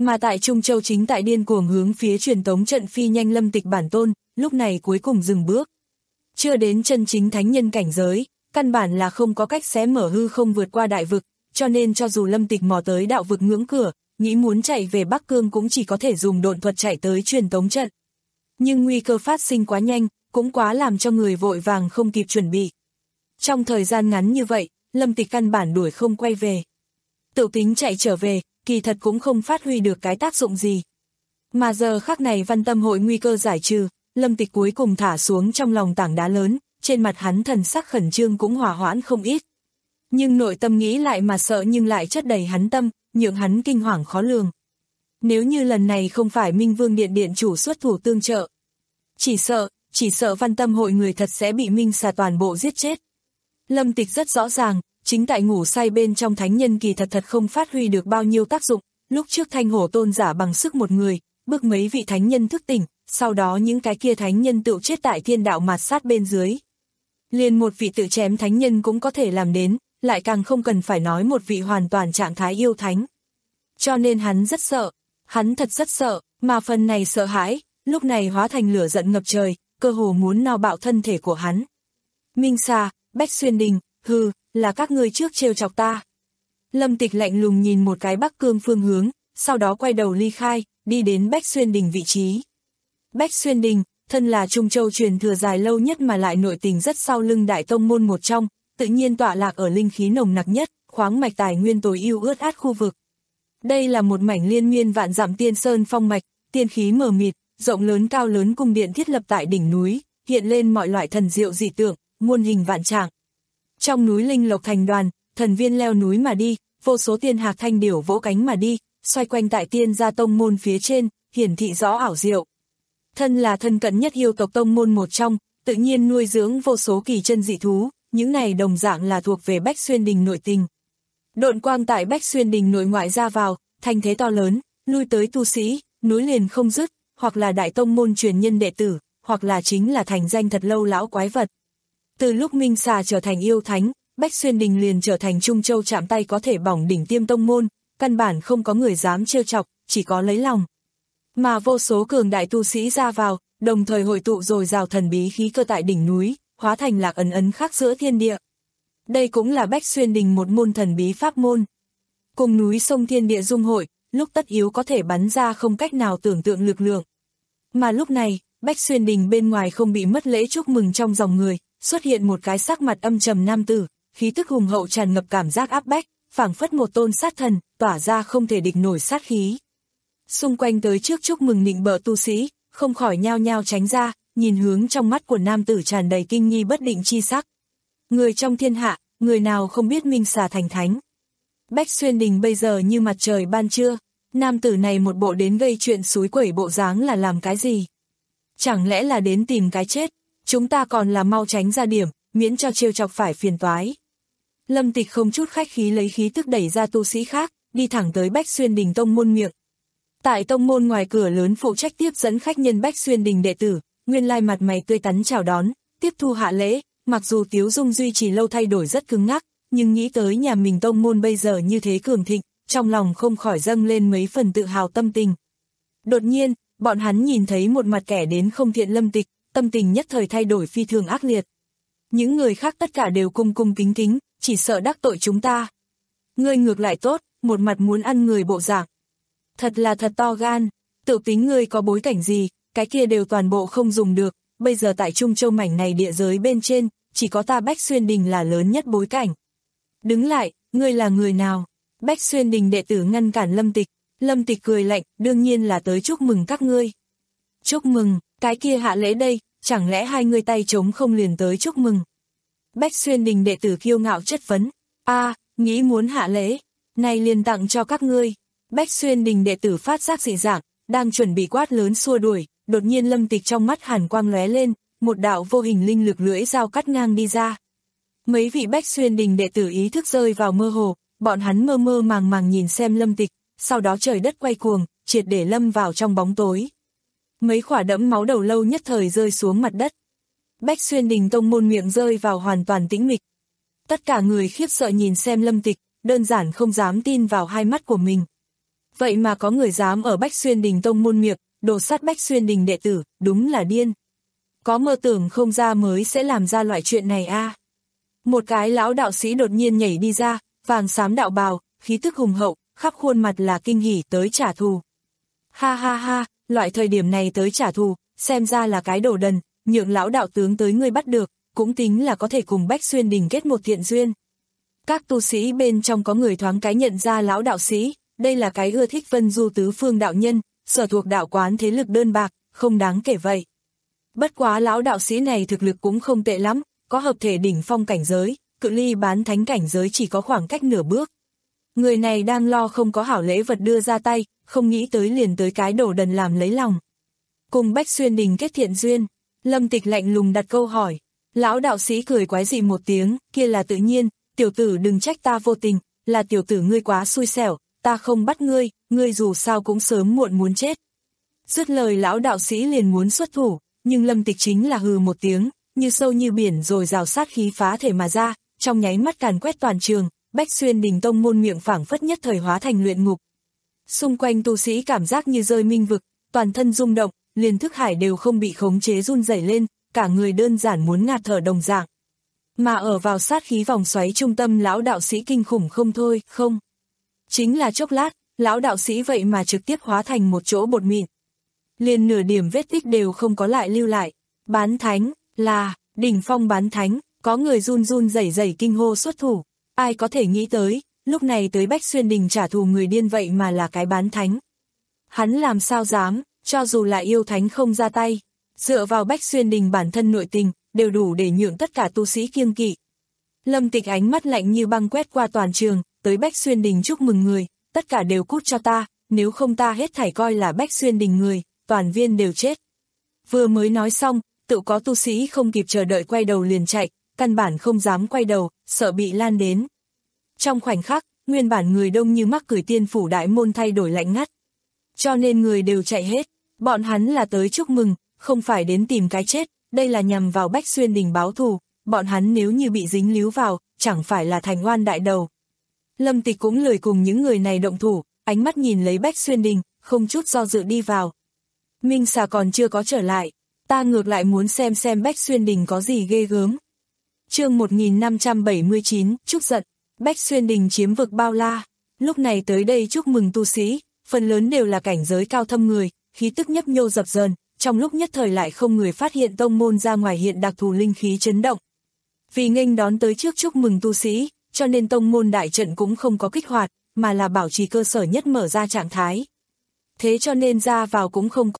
Mà tại Trung Châu chính tại điên cuồng hướng phía truyền tống trận phi nhanh Lâm Tịch bản tôn, lúc này cuối cùng dừng bước. Chưa đến chân chính thánh nhân cảnh giới, căn bản là không có cách xé mở hư không vượt qua đại vực, cho nên cho dù Lâm Tịch mò tới đạo vực ngưỡng cửa, nghĩ muốn chạy về Bắc Cương cũng chỉ có thể dùng độn thuật chạy tới truyền tống trận. Nhưng nguy cơ phát sinh quá nhanh, cũng quá làm cho người vội vàng không kịp chuẩn bị. Trong thời gian ngắn như vậy, Lâm Tịch căn bản đuổi không quay về. Tự tính chạy trở về, kỳ thật cũng không phát huy được cái tác dụng gì. Mà giờ khắc này Văn Tâm hội nguy cơ giải trừ, Lâm Tịch cuối cùng thả xuống trong lòng tảng đá lớn, trên mặt hắn thần sắc khẩn trương cũng hòa hoãn không ít. Nhưng nội tâm nghĩ lại mà sợ nhưng lại chất đầy hắn tâm, nhượng hắn kinh hoàng khó lường. Nếu như lần này không phải Minh Vương Điện Điện chủ xuất thủ tương trợ, chỉ sợ, chỉ sợ Văn Tâm hội người thật sẽ bị Minh Xà toàn bộ giết chết. Lâm Tịch rất rõ ràng, chính tại ngủ say bên trong thánh nhân kỳ thật thật không phát huy được bao nhiêu tác dụng, lúc trước Thanh Hổ tôn giả bằng sức một người, bức mấy vị thánh nhân thức tỉnh, sau đó những cái kia thánh nhân tự chết tại thiên đạo mạt sát bên dưới. Liền một vị tự chém thánh nhân cũng có thể làm đến, lại càng không cần phải nói một vị hoàn toàn trạng thái yêu thánh. Cho nên hắn rất sợ, hắn thật rất sợ, mà phần này sợ hãi, lúc này hóa thành lửa giận ngập trời, cơ hồ muốn no bạo thân thể của hắn. Minh Xà, Bách Xuyên Đình, hừ, là các ngươi trước trêu chọc ta. Lâm Tịch lạnh lùng nhìn một cái Bắc Cương phương hướng, sau đó quay đầu ly khai, đi đến Bách Xuyên Đình vị trí. Bách Xuyên Đình, thân là Trung Châu truyền thừa dài lâu nhất mà lại nội tình rất sau lưng đại tông môn một trong, tự nhiên tọa lạc ở linh khí nồng nặc nhất, khoáng mạch tài nguyên tối ưu ướt át khu vực. Đây là một mảnh liên miên vạn dặm tiên sơn phong mạch, tiên khí mờ mịt, rộng lớn cao lớn cung điện thiết lập tại đỉnh núi, hiện lên mọi loại thần diệu dị tượng, muôn hình vạn trạng. Trong núi linh lộc thành đoàn, thần viên leo núi mà đi, vô số tiên hạc thanh điểu vỗ cánh mà đi, xoay quanh tại tiên gia tông môn phía trên, hiển thị rõ ảo diệu. Thân là thân cận nhất yêu tộc tông môn một trong, tự nhiên nuôi dưỡng vô số kỳ chân dị thú, những này đồng dạng là thuộc về Bách Xuyên Đình nội tình. Độn quang tại Bách Xuyên Đình nội ngoại ra vào, thành thế to lớn, lui tới tu sĩ, núi liền không dứt, hoặc là đại tông môn truyền nhân đệ tử, hoặc là chính là thành danh thật lâu lão quái vật. Từ lúc Minh Xà trở thành yêu thánh, Bách Xuyên Đình liền trở thành Trung Châu chạm tay có thể bỏng đỉnh tiêm tông môn, căn bản không có người dám trêu chọc, chỉ có lấy lòng. Mà vô số cường đại tu sĩ ra vào, đồng thời hội tụ dồi dào thần bí khí cơ tại đỉnh núi, hóa thành lạc ấn ấn khắc giữa thiên địa. Đây cũng là Bách Xuyên Đình một môn thần bí pháp môn. Cùng núi sông thiên địa dung hội, lúc tất yếu có thể bắn ra không cách nào tưởng tượng lực lượng. Mà lúc này, Bách Xuyên Đình bên ngoài không bị mất lễ chúc mừng trong dòng người, xuất hiện một cái sắc mặt âm trầm nam tử, khí tức hùng hậu tràn ngập cảm giác áp bách, phảng phất một tôn sát thần, tỏa ra không thể địch nổi sát khí. Xung quanh tới trước chúc mừng nịnh bợ tu sĩ, không khỏi nhao nhao tránh ra, nhìn hướng trong mắt của nam tử tràn đầy kinh nghi bất định chi sắc. Người trong thiên hạ, người nào không biết Minh Xà thành thánh. Bách Xuyên Đình bây giờ như mặt trời ban trưa, nam tử này một bộ đến gây chuyện xúi quẩy bộ dáng là làm cái gì? Chẳng lẽ là đến tìm cái chết? Chúng ta còn là mau tránh ra điểm, miễn cho trêu chọc phải phiền toái. Lâm Tịch không chút khách khí lấy khí tức đẩy ra tu sĩ khác, đi thẳng tới Bách Xuyên Đình tông môn miệng. Tại tông môn ngoài cửa lớn phụ trách tiếp dẫn khách nhân Bách Xuyên Đình đệ tử, nguyên lai mặt mày tươi tắn chào đón, tiếp thu hạ lễ, mặc dù tiếu dung duy trì lâu thay đổi rất cứng ngắc, nhưng nghĩ tới nhà mình tông môn bây giờ như thế cường thịnh, trong lòng không khỏi dâng lên mấy phần tự hào tâm tình. Đột nhiên, bọn hắn nhìn thấy một mặt kẻ đến không thiện Lâm Tịch, tâm tình nhất thời thay đổi phi thường ác liệt. Những người khác tất cả đều cung cung kính kính, chỉ sợ đắc tội chúng ta. Ngươi ngược lại tốt, một mặt muốn ăn người bộ dạng. Thật là thật to gan, tự tính ngươi có bối cảnh gì, cái kia đều toàn bộ không dùng được, bây giờ tại Trung Châu mảnh này địa giới bên trên, chỉ có ta Bách Xuyên Đình là lớn nhất bối cảnh. Đứng lại, ngươi là người nào? Bách Xuyên Đình đệ tử ngăn cản Lâm Tịch, Lâm Tịch cười lạnh, đương nhiên là tới chúc mừng các ngươi. Chúc mừng, cái kia hạ lễ đây, chẳng lẽ hai người tay trống không liền tới chúc mừng? Bách Xuyên Đình đệ tử kiêu ngạo chất vấn, a, à, nghĩ muốn hạ lễ, này liền tặng cho các ngươi. Bách Xuyên Đình đệ tử phát giác dị dạng, đang chuẩn bị quát lớn xua đuổi, đột nhiên Lâm Tịch trong mắt hàn quang lóe lên, một đạo vô hình linh lực lưỡi dao cắt ngang đi ra. Mấy vị Bách Xuyên Đình đệ tử ý thức rơi vào mơ hồ, bọn hắn mơ mơ màng màng nhìn xem Lâm Tịch, sau đó trời đất quay cuồng, triệt để lâm vào trong bóng tối. Mấy khỏa đẫm máu đầu lâu nhất thời rơi xuống mặt đất. Bách Xuyên Đình tông môn miệng rơi vào hoàn toàn tĩnh mịch. Tất cả người khiếp sợ nhìn xem Lâm Tịch, đơn giản không dám tin vào hai mắt của mình. Vậy mà có người dám ở Bách Xuyên Đình tông môn miệng, đồ sát Bách Xuyên Đình đệ tử, đúng là điên. Có mơ tưởng không ra mới sẽ làm ra loại chuyện này a. À. Một cái lão đạo sĩ đột nhiên nhảy đi ra, vàng xám đạo bào, khí tức hùng hậu, khắp khuôn mặt là kinh hỉ tới trả thù. Ha ha ha, loại thời điểm này tới trả thù, xem ra là cái đồ đần, nhượng lão đạo tướng tới ngươi bắt được, cũng tính là có thể cùng Bách Xuyên Đình kết một thiện duyên. Các tu sĩ bên trong có người thoáng cái nhận ra lão đạo sĩ, đây là cái ưa thích Vân Du tứ phương đạo nhân, sở thuộc đạo quán thế lực đơn bạc, không đáng kể vậy. Bất quá lão đạo sĩ này thực lực cũng không tệ lắm, có hợp thể đỉnh phong cảnh giới, cự ly bán thánh cảnh giới chỉ có khoảng cách nửa bước. Người này đang lo không có hảo lễ vật đưa ra tay, không nghĩ tới liền tới cái đồ đần làm lấy lòng. Cùng Bách Xuyên Đình kết thiện duyên, Lâm Tịch lạnh lùng đặt câu hỏi. Lão đạo sĩ cười quái dị một tiếng, kia là tự nhiên, tiểu tử đừng trách ta vô tình, là tiểu tử ngươi quá xui xẻo, ta không bắt ngươi, ngươi dù sao cũng sớm muộn muốn chết. Dứt lời lão đạo sĩ liền muốn xuất thủ, nhưng Lâm Tịch chính là hừ một tiếng, như sâu như biển rồi rào sát khí phá thể mà ra, trong nháy mắt càn quét toàn trường, Bách Xuyên Đình tông môn miệng phảng phất nhất thời hóa thành luyện ngục. Xung quanh tu sĩ cảm giác như rơi minh vực, toàn thân rung động, liền thức hải đều không bị khống chế run rẩy lên, cả người đơn giản muốn ngạt thở đồng dạng. Mà ở vào sát khí vòng xoáy trung tâm lão đạo sĩ kinh khủng không thôi, không. Chính là chốc lát, lão đạo sĩ vậy mà trực tiếp hóa thành một chỗ bột mịn. Liền nửa điểm vết tích đều không có lại lưu lại. Bán thánh, là, đỉnh phong bán thánh, có người run run rẩy rẩy kinh hô xuất thủ. Ai có thể nghĩ tới, lúc này tới Bách Xuyên Đình trả thù người điên vậy mà là cái bán thánh. Hắn làm sao dám, cho dù là yêu thánh không ra tay, dựa vào Bách Xuyên Đình bản thân nội tình, đều đủ để nhượng tất cả tu sĩ kiêng kỵ. Lâm Tịch ánh mắt lạnh như băng quét qua toàn trường, tới Bách Xuyên Đình chúc mừng người, tất cả đều cút cho ta, nếu không ta hết thảy coi là Bách Xuyên Đình người, toàn viên đều chết. Vừa mới nói xong, tự có tu sĩ không kịp chờ đợi quay đầu liền chạy, căn bản không dám quay đầu, sợ bị lan đến. Trong khoảnh khắc, nguyên bản người đông như mắc cười tiên phủ đại môn thay đổi lạnh ngắt. Cho nên người đều chạy hết, bọn hắn là tới chúc mừng, không phải đến tìm cái chết, đây là nhằm vào Bách Xuyên Đình báo thù, bọn hắn nếu như bị dính líu vào, chẳng phải là thành oan đại đầu. Lâm Tịch cũng lười cùng những người này động thủ, ánh mắt nhìn lấy Bách Xuyên Đình, không chút do dự đi vào. Minh Xà còn chưa có trở lại, ta ngược lại muốn xem xem Bách Xuyên Đình có gì ghê gớm. Chương một nghìn năm trăm bảy mươi chín, Trúc giận, Bách Xuyên Đình chiếm vực bao la, lúc này tới đây chúc mừng tu sĩ, phần lớn đều là cảnh giới cao thâm người, khí tức nhấp nhô dập dờn, trong lúc nhất thời lại không người phát hiện tông môn ra ngoài hiện đặc thù linh khí chấn động. Vì nghênh đón tới trước chúc mừng tu sĩ, cho nên tông môn đại trận cũng không có kích hoạt, mà là bảo trì cơ sở nhất mở ra trạng thái. Thế cho nên ra vào cũng không có.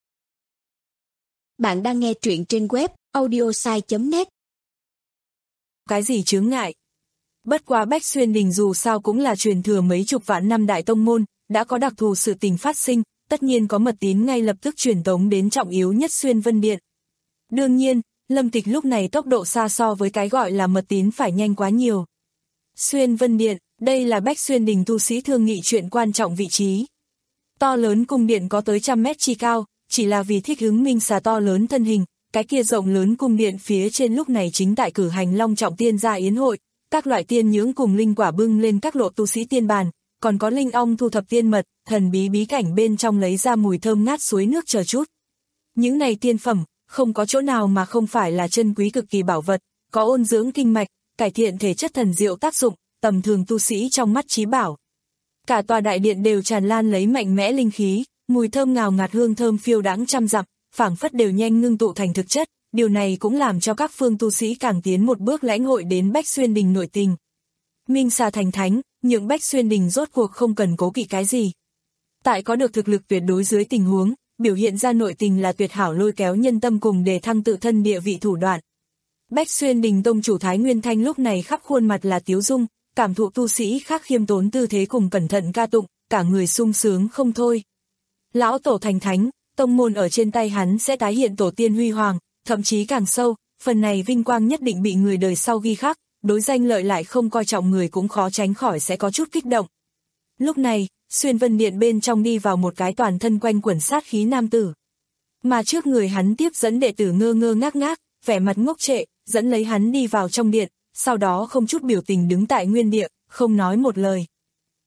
Bạn đang nghe truyện trên web audiosai chấm net. Cái gì chướng ngại? Bất quá Bách Xuyên Đình dù sao cũng là truyền thừa mấy chục vạn năm đại tông môn, đã có đặc thù sự tình phát sinh, tất nhiên có mật tín ngay lập tức truyền tống đến trọng yếu nhất Xuyên Vân Điện. Đương nhiên, Lâm Tịch lúc này tốc độ xa so với cái gọi là mật tín phải nhanh quá nhiều. Xuyên Vân Điện, đây là Bách Xuyên Đình tu sĩ thương nghị chuyện quan trọng vị trí. To lớn cung điện có tới trăm mét chi cao, chỉ là vì thích ứng Minh Xà to lớn thân hình, cái kia rộng lớn cung điện phía trên lúc này chính tại cử hành long trọng tiên gia yến hội, các loại tiên nhưỡng cùng linh quả bưng lên các lộ tu sĩ tiên bàn, còn có linh ong thu thập tiên mật, thần bí bí cảnh bên trong lấy ra mùi thơm ngát suối nước chờ chút. Những này tiên phẩm, không có chỗ nào mà không phải là chân quý cực kỳ bảo vật, có ôn dưỡng kinh mạch, cải thiện thể chất thần diệu tác dụng, tầm thường tu sĩ trong mắt chí bảo. Cả tòa đại điện đều tràn lan lấy mạnh mẽ linh khí, mùi thơm ngào ngạt hương thơm phiêu đãng trăm dặm, phảng phất đều nhanh ngưng tụ thành thực chất, điều này cũng làm cho các phương tu sĩ càng tiến một bước lãnh hội đến Bách Xuyên Đình nội tình. Minh Xà thành thánh, nhượng Bách Xuyên Đình rốt cuộc không cần cố kỵ cái gì. Tại có được thực lực tuyệt đối dưới tình huống, biểu hiện ra nội tình là tuyệt hảo lôi kéo nhân tâm cùng để thăng tự thân địa vị thủ đoạn. Bách Xuyên Đình tông chủ Thái Nguyên Thanh lúc này khắp khuôn mặt là tiếu dung, cảm thụ tu sĩ khác khiêm tốn tư thế cùng cẩn thận ca tụng, cả người sung sướng không thôi. Lão tổ thành thánh, tông môn ở trên tay hắn sẽ tái hiện tổ tiên huy hoàng, thậm chí càng sâu, phần này vinh quang nhất định bị người đời sau ghi khắc, đối danh lợi lại không coi trọng người cũng khó tránh khỏi sẽ có chút kích động. Lúc này, Xuyên Vân Điện bên trong đi vào một cái toàn thân quanh quẩn sát khí nam tử. Mà trước người hắn tiếp dẫn đệ tử ngơ ngơ ngác ngác, vẻ mặt ngốc trệ, dẫn lấy hắn đi vào trong điện, sau đó không chút biểu tình đứng tại nguyên địa, không nói một lời.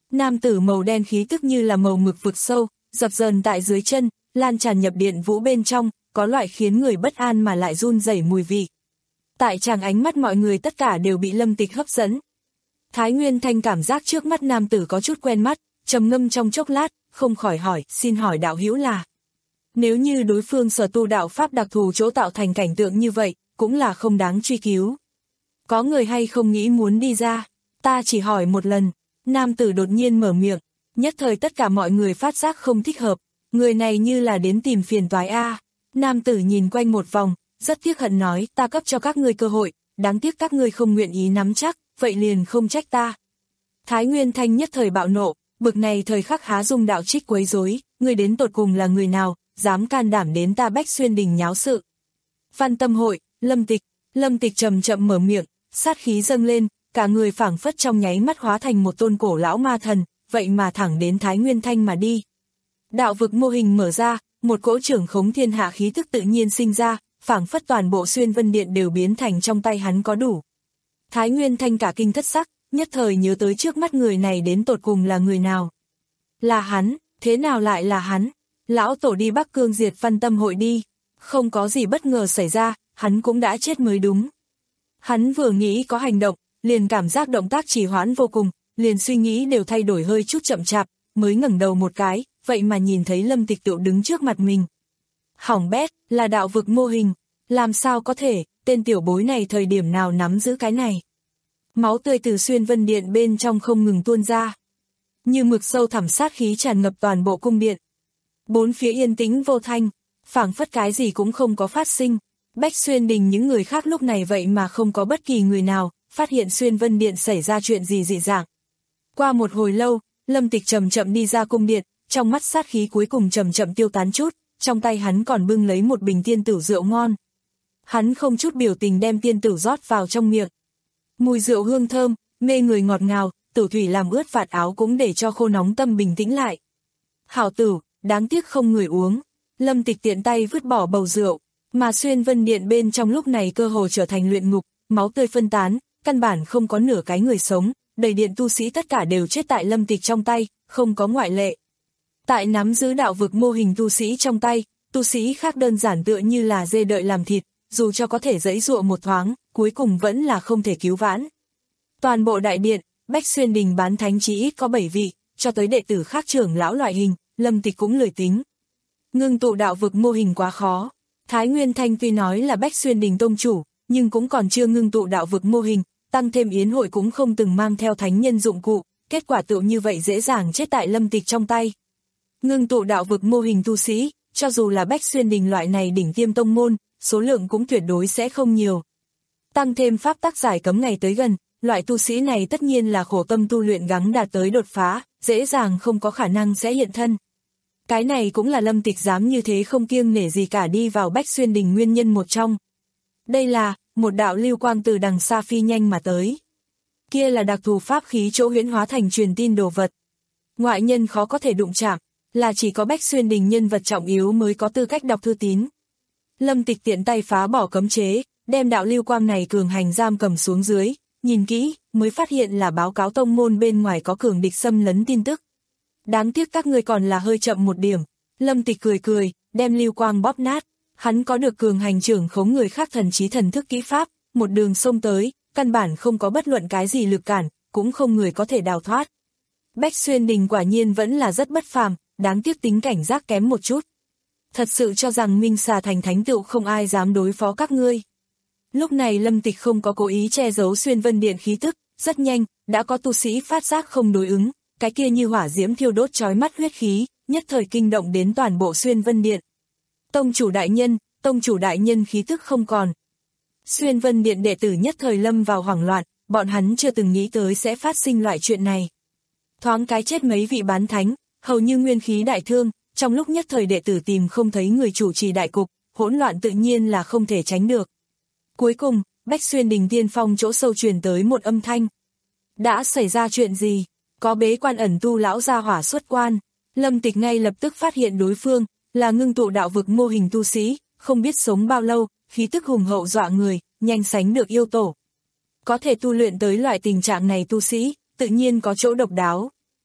Nam tử màu đen khí tức như là màu mực vực sâu, dập dờn tại dưới chân, lan tràn nhập điện vũ bên trong, có loại khiến người bất an mà lại run rẩy mùi vị. Tại tràng ánh mắt mọi người tất cả đều bị Lâm Tịch hấp dẫn. Thái Nguyên Thanh cảm giác trước mắt nam tử có chút quen mắt, trầm ngâm trong chốc lát, không khỏi hỏi, xin hỏi đạo hữu là. Nếu như đối phương sở tu đạo pháp đặc thù chỗ tạo thành cảnh tượng như vậy, cũng là không đáng truy cứu. Có người hay không nghĩ muốn đi ra, ta chỉ hỏi một lần. Nam tử đột nhiên mở miệng, nhất thời tất cả mọi người phát giác không thích hợp, người này như là đến tìm phiền toái a. Nam tử nhìn quanh một vòng, rất tiếc hận nói, ta cấp cho các ngươi cơ hội, đáng tiếc các ngươi không nguyện ý nắm chắc, vậy liền không trách ta. Thái Nguyên Thanh nhất thời bạo nộ, bực này thời khắc há dung đạo trích quấy rối, ngươi đến tột cùng là người nào, dám can đảm đến ta Bách Xuyên Đình nháo sự. Văn Tâm Hội, Lâm Tịch, Lâm Tịch chậm chậm mở miệng, sát khí dâng lên, cả người phảng phất trong nháy mắt hóa thành một tôn cổ lão ma thần, vậy mà thẳng đến Thái Nguyên Thanh mà đi. Đạo vực mô hình mở ra, một cỗ trưởng khống thiên hạ khí thức tự nhiên sinh ra, phảng phất toàn bộ Xuyên Vân Điện đều biến thành trong tay hắn có đủ. Thái Nguyên Thanh cả kinh thất sắc, nhất thời nhớ tới trước mắt người này đến tột cùng là người nào. Là hắn, thế nào lại là hắn? Lão tổ đi Bắc Cương diệt Văn Tâm Hội đi, không có gì bất ngờ xảy ra, hắn cũng đã chết mới đúng. Hắn vừa nghĩ có hành động, liền cảm giác động tác trì hoãn vô cùng, liền suy nghĩ đều thay đổi hơi chút chậm chạp, mới ngẩng đầu một cái, vậy mà nhìn thấy Lâm Tịch Tựu đứng trước mặt mình. Hỏng bét, là đạo vực mô hình, làm sao có thể, tên tiểu bối này thời điểm nào nắm giữ cái này. Máu tươi từ Xuyên Vân Điện bên trong không ngừng tuôn ra. Như mực sâu thẳm sát khí tràn ngập toàn bộ cung điện. Bốn phía yên tĩnh vô thanh, phảng phất cái gì cũng không có phát sinh. Bách Xuyên Đình những người khác lúc này vậy mà không có bất kỳ người nào phát hiện Xuyên Vân Điện xảy ra chuyện gì dị dạng. Qua một hồi lâu, Lâm Tịch chậm chậm đi ra cung điện, trong mắt sát khí cuối cùng chậm chậm tiêu tán chút, trong tay hắn còn bưng lấy một bình tiên tử rượu ngon. Hắn không chút biểu tình đem tiên tử rót vào trong miệng. Mùi rượu hương thơm, mê người ngọt ngào, tử thủy làm ướt vạt áo cũng để cho khô nóng tâm bình tĩnh lại. Hảo tử, đáng tiếc không người uống. Lâm Tịch tiện tay vứt bỏ bầu rượu, mà Xuyên Vân Điện bên trong lúc này cơ hồ trở thành luyện ngục, máu tươi phân tán, căn bản không có nửa cái người sống, đầy điện tu sĩ tất cả đều chết tại Lâm Tịch trong tay, không có ngoại lệ. Tại nắm giữ đạo vực mô hình tu sĩ trong tay, tu sĩ khác đơn giản tựa như là dê đợi làm thịt, dù cho có thể giãy giụa một thoáng, cuối cùng vẫn là không thể cứu vãn. Toàn bộ đại điện, Bách Xuyên Đình bán thánh chỉ ít có bảy vị, cho tới đệ tử khác trưởng lão loại hình, Lâm Tịch cũng lười tính. Ngưng tụ đạo vực mô hình quá khó. Thái Nguyên Thanh tuy nói là Bách Xuyên Đình tông chủ, nhưng cũng còn chưa ngưng tụ đạo vực mô hình, tăng thêm yến hội cũng không từng mang theo thánh nhân dụng cụ, kết quả tựu như vậy dễ dàng chết tại Lâm Tịch trong tay. Ngưng tụ đạo vực mô hình tu sĩ, cho dù là Bách Xuyên Đình loại này đỉnh tiêm tông môn, số lượng cũng tuyệt đối sẽ không nhiều. Tăng thêm pháp tắc giải cấm ngày tới gần, loại tu sĩ này tất nhiên là khổ tâm tu luyện gắng đạt tới đột phá, dễ dàng không có khả năng sẽ hiện thân. Cái này cũng là Lâm Tịch dám như thế không kiêng nể gì cả đi vào Bách Xuyên Đình nguyên nhân một trong. Đây là, một đạo lưu quang từ đằng xa phi nhanh mà tới. Kia là đặc thù pháp khí chỗ huyễn hóa thành truyền tin đồ vật. Ngoại nhân khó có thể đụng chạm, là chỉ có Bách Xuyên Đình nhân vật trọng yếu mới có tư cách đọc thư tín. Lâm Tịch tiện tay phá bỏ cấm chế, đem đạo lưu quang này cường hành giam cầm xuống dưới, nhìn kỹ, mới phát hiện là báo cáo tông môn bên ngoài có cường địch xâm lấn tin tức. Đáng tiếc các người còn là hơi chậm một điểm. Lâm Tịch cười cười, đem lưu quang bóp nát. Hắn có được cường hành trưởng khống người khác thần trí thần thức kỹ pháp, một đường xông tới, căn bản không có bất luận cái gì lực cản, cũng không người có thể đào thoát. Bách Xuyên Đình quả nhiên vẫn là rất bất phàm, đáng tiếc tính cảnh giác kém một chút. Thật sự cho rằng Minh Xà thành thánh tựu không ai dám đối phó các ngươi. Lúc này Lâm Tịch không có cố ý che giấu Xuyên Vân Điện khí tức, rất nhanh, đã có tu sĩ phát giác không đối ứng, cái kia như hỏa diễm thiêu đốt chói mắt huyết khí, nhất thời kinh động đến toàn bộ Xuyên Vân Điện. Tông chủ đại nhân, tông chủ đại nhân khí tức không còn. Xuyên Vân Điện đệ tử nhất thời lâm vào hoảng loạn, bọn hắn chưa từng nghĩ tới sẽ phát sinh loại chuyện này. Thoáng cái chết mấy vị bán thánh, hầu như nguyên khí đại thương, trong lúc nhất thời đệ tử tìm không thấy người chủ trì đại cục, hỗn loạn tự nhiên là không thể tránh được. Cuối cùng, Bách Xuyên Đình tiên phong chỗ sâu truyền tới một âm thanh. Đã xảy ra chuyện gì? Có bế quan ẩn tu lão gia hỏa xuất quan. Lâm Tịch ngay lập tức phát hiện đối phương là ngưng tụ đạo vực mô hình tu sĩ, không biết sống bao lâu, khí tức hùng hậu dọa người, nhanh sánh được yêu tổ. Có thể tu luyện tới loại tình trạng này tu sĩ, tự nhiên có chỗ độc đáo.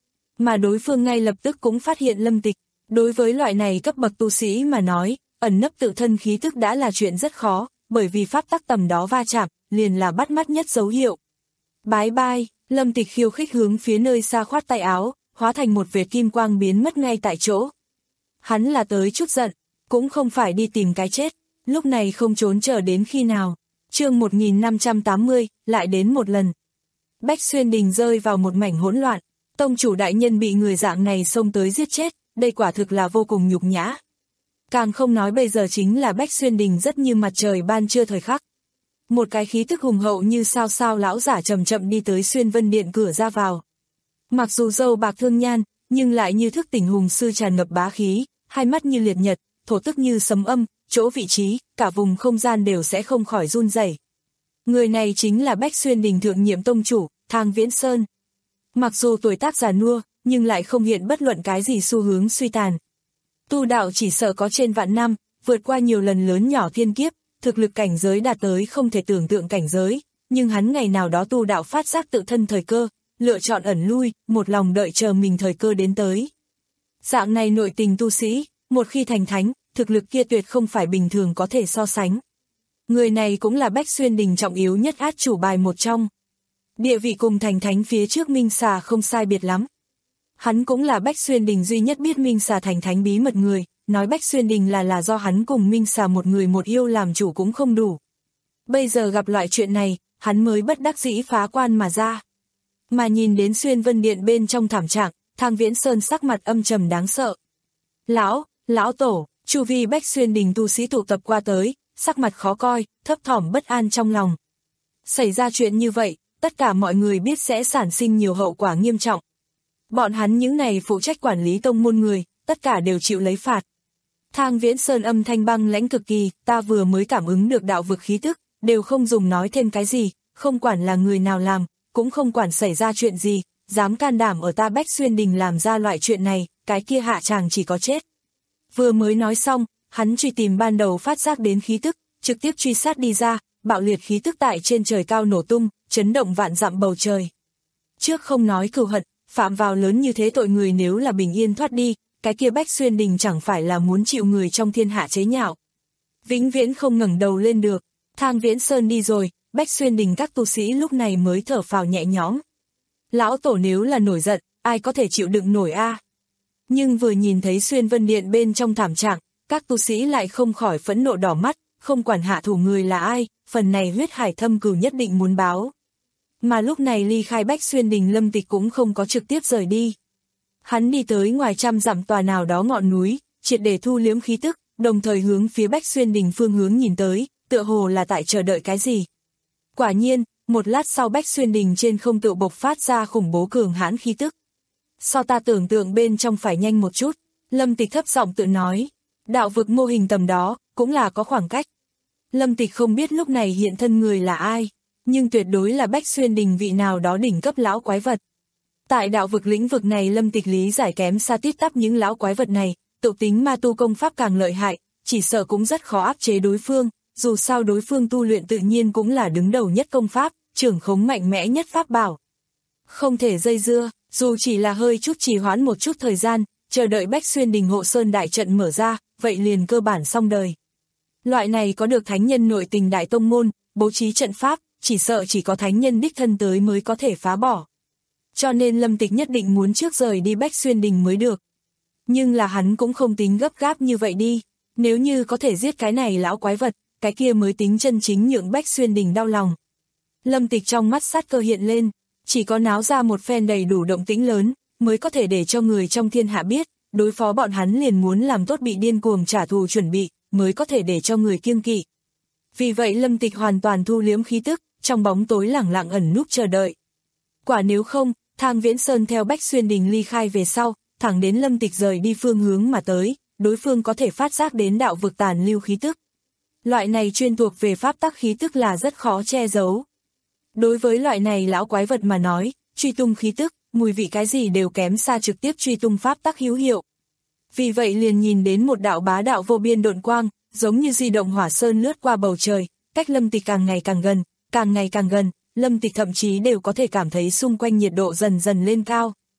mà đối phương ngay lập tức cũng phát hiện Lâm Tịch. Đối với loại này cấp bậc tu sĩ mà nói, ẩn nấp tự thân khí tức đã là chuyện rất khó, bởi vì pháp tắc tầm đó va chạm, liền là bắt mắt nhất dấu hiệu. Bái bai, Lâm Tịch khiêu khích hướng phía nơi xa khoát tay áo, hóa thành một vệt kim quang biến mất ngay tại chỗ. Hắn là tới chút giận, cũng không phải đi tìm cái chết, lúc này không trốn chờ đến khi nào. Chương một nghìn năm trăm tám mươi, lại đến một lần. Bách Xuyên Đình rơi vào một mảnh hỗn loạn, tông chủ đại nhân bị người dạng này xông tới giết chết, đây quả thực là vô cùng nhục nhã. Càng không nói bây giờ chính là Bách Xuyên Đình rất như mặt trời ban trưa thời khắc. Một cái khí tức hùng hậu như sao sao lão giả chậm chậm đi tới Xuyên Vân Điện cửa ra vào. Mặc dù râu bạc thương nhan, nhưng lại như thức tỉnh hùng sư tràn ngập bá khí, hai mắt như liệt nhật, thổ tức như sấm âm, chỗ vị trí, cả vùng không gian đều sẽ không khỏi run rẩy. Người này chính là Bách Xuyên Đình thượng nhiệm tông chủ, Thang Viễn Sơn. Mặc dù tuổi tác già nua, nhưng lại không hiện bất luận cái gì xu hướng suy tàn. Tu đạo chỉ sợ có trên vạn năm, vượt qua nhiều lần lớn nhỏ thiên kiếp, thực lực cảnh giới đạt tới không thể tưởng tượng cảnh giới, nhưng hắn ngày nào đó tu đạo phát giác tự thân thời cơ, lựa chọn ẩn lui, một lòng đợi chờ mình thời cơ đến tới. Dạng này nội tình tu sĩ, một khi thành thánh, thực lực kia tuyệt không phải bình thường có thể so sánh. Người này cũng là Bách Xuyên Đình trọng yếu nhất át chủ bài một trong. Địa vị cùng thành thánh phía trước Minh Xà không sai biệt lắm. Hắn cũng là Bách Xuyên Đình duy nhất biết Minh Xà thành thánh bí mật người, nói Bách Xuyên Đình là là do hắn cùng Minh Xà một người một yêu làm chủ cũng không đủ. Bây giờ gặp loại chuyện này, hắn mới bất đắc dĩ phá quan mà ra. Mà nhìn đến Xuyên Vân Điện bên trong thảm trạng, Thang Viễn Sơn sắc mặt âm trầm đáng sợ. Lão, lão tổ, chu vi Bách Xuyên Đình tu sĩ tụ tập qua tới, sắc mặt khó coi, thấp thỏm bất an trong lòng. Xảy ra chuyện như vậy, tất cả mọi người biết sẽ sản sinh nhiều hậu quả nghiêm trọng. Bọn hắn những này phụ trách quản lý tông môn người, tất cả đều chịu lấy phạt. Thang Viễn Sơn âm thanh băng lãnh cực kỳ, ta vừa mới cảm ứng được đạo vực khí tức, đều không dùng nói thêm cái gì, không quản là người nào làm, cũng không quản xảy ra chuyện gì, dám can đảm ở ta Bách Xuyên Đình làm ra loại chuyện này, cái kia hạ chàng chỉ có chết. Vừa mới nói xong, hắn truy tìm ban đầu phát giác đến khí tức, trực tiếp truy sát đi ra, bạo liệt khí tức tại trên trời cao nổ tung, chấn động vạn dặm bầu trời. Trước không nói cừu hận, phạm vào lớn như thế tội người nếu là bình yên thoát đi, cái kia Bách Xuyên Đình chẳng phải là muốn chịu người trong thiên hạ chế nhạo. Vĩnh viễn không ngẩng đầu lên được, Thang Viễn Sơn đi rồi, Bách Xuyên Đình các tu sĩ lúc này mới thở phào nhẹ nhõm. Lão tổ nếu là nổi giận, ai có thể chịu đựng nổi a? Nhưng vừa nhìn thấy Xuyên Vân Điện bên trong thảm trạng, các tu sĩ lại không khỏi phẫn nộ đỏ mắt, không quản hạ thủ người là ai, phần này huyết hải thâm cừu nhất định muốn báo. Mà lúc này ly khai Bách Xuyên Đình Lâm Tịch cũng không có trực tiếp rời đi. Hắn đi tới ngoài trăm dặm tòa nào đó ngọn núi, triệt để thu liếm khí tức, đồng thời hướng phía Bách Xuyên Đình phương hướng nhìn tới, tựa hồ là tại chờ đợi cái gì. Quả nhiên, một lát sau Bách Xuyên Đình trên không tự bộc phát ra khủng bố cường hãn khí tức. So ta tưởng tượng bên trong phải nhanh một chút, Lâm Tịch thấp giọng tự nói, đạo vực mô hình tầm đó, cũng là có khoảng cách. Lâm Tịch không biết lúc này hiện thân người là ai, nhưng tuyệt đối là Bách Xuyên Đình vị nào đó đỉnh cấp lão quái vật. Tại đạo vực lĩnh vực này Lâm Tịch lý giải kém xa tít tắp những lão quái vật này, tự tính ma tu công pháp càng lợi hại, chỉ sợ cũng rất khó áp chế đối phương, dù sao đối phương tu luyện tự nhiên cũng là đứng đầu nhất công pháp, trưởng khống mạnh mẽ nhất pháp bảo. Không thể dây dưa, dù chỉ là hơi chút trì hoãn một chút thời gian, chờ đợi Bách Xuyên Đình hộ sơn đại trận mở ra, vậy liền cơ bản xong đời. Loại này có được thánh nhân nội tình đại tông môn, bố trí trận pháp, chỉ sợ chỉ có thánh nhân đích thân tới mới có thể phá bỏ. Cho nên Lâm Tịch nhất định muốn trước rời đi Bách Xuyên Đình mới được. Nhưng là hắn cũng không tính gấp gáp như vậy đi, nếu như có thể giết cái này lão quái vật, cái kia mới tính chân chính nhượng Bách Xuyên Đình đau lòng. Lâm Tịch trong mắt sát cơ hiện lên, chỉ có náo ra một phen đầy đủ động tĩnh lớn, mới có thể để cho người trong thiên hạ biết, đối phó bọn hắn liền muốn làm tốt bị điên cuồng trả thù chuẩn bị, mới có thể để cho người kiêng kỵ. Vì vậy Lâm Tịch hoàn toàn thu liếm khí tức, trong bóng tối lẳng lặng ẩn núp chờ đợi. Quả nếu không, Thang Viễn Sơn theo Bách Xuyên Đình ly khai về sau, thẳng đến Lâm Tịch rời đi phương hướng mà tới, đối phương có thể phát giác đến đạo vực tàn lưu khí tức. Loại này chuyên thuộc về pháp tắc khí tức là rất khó che giấu. Đối với loại này lão quái vật mà nói, truy tung khí tức, mùi vị cái gì đều kém xa trực tiếp truy tung pháp tắc hữu hiệu. Vì vậy liền nhìn đến một đạo bá đạo vô biên độn quang, giống như di động hỏa sơn lướt qua bầu trời, cách Lâm Tịch càng ngày càng gần, càng ngày càng gần, Lâm Tịch thậm chí đều có thể cảm thấy xung quanh nhiệt độ dần dần lên cao.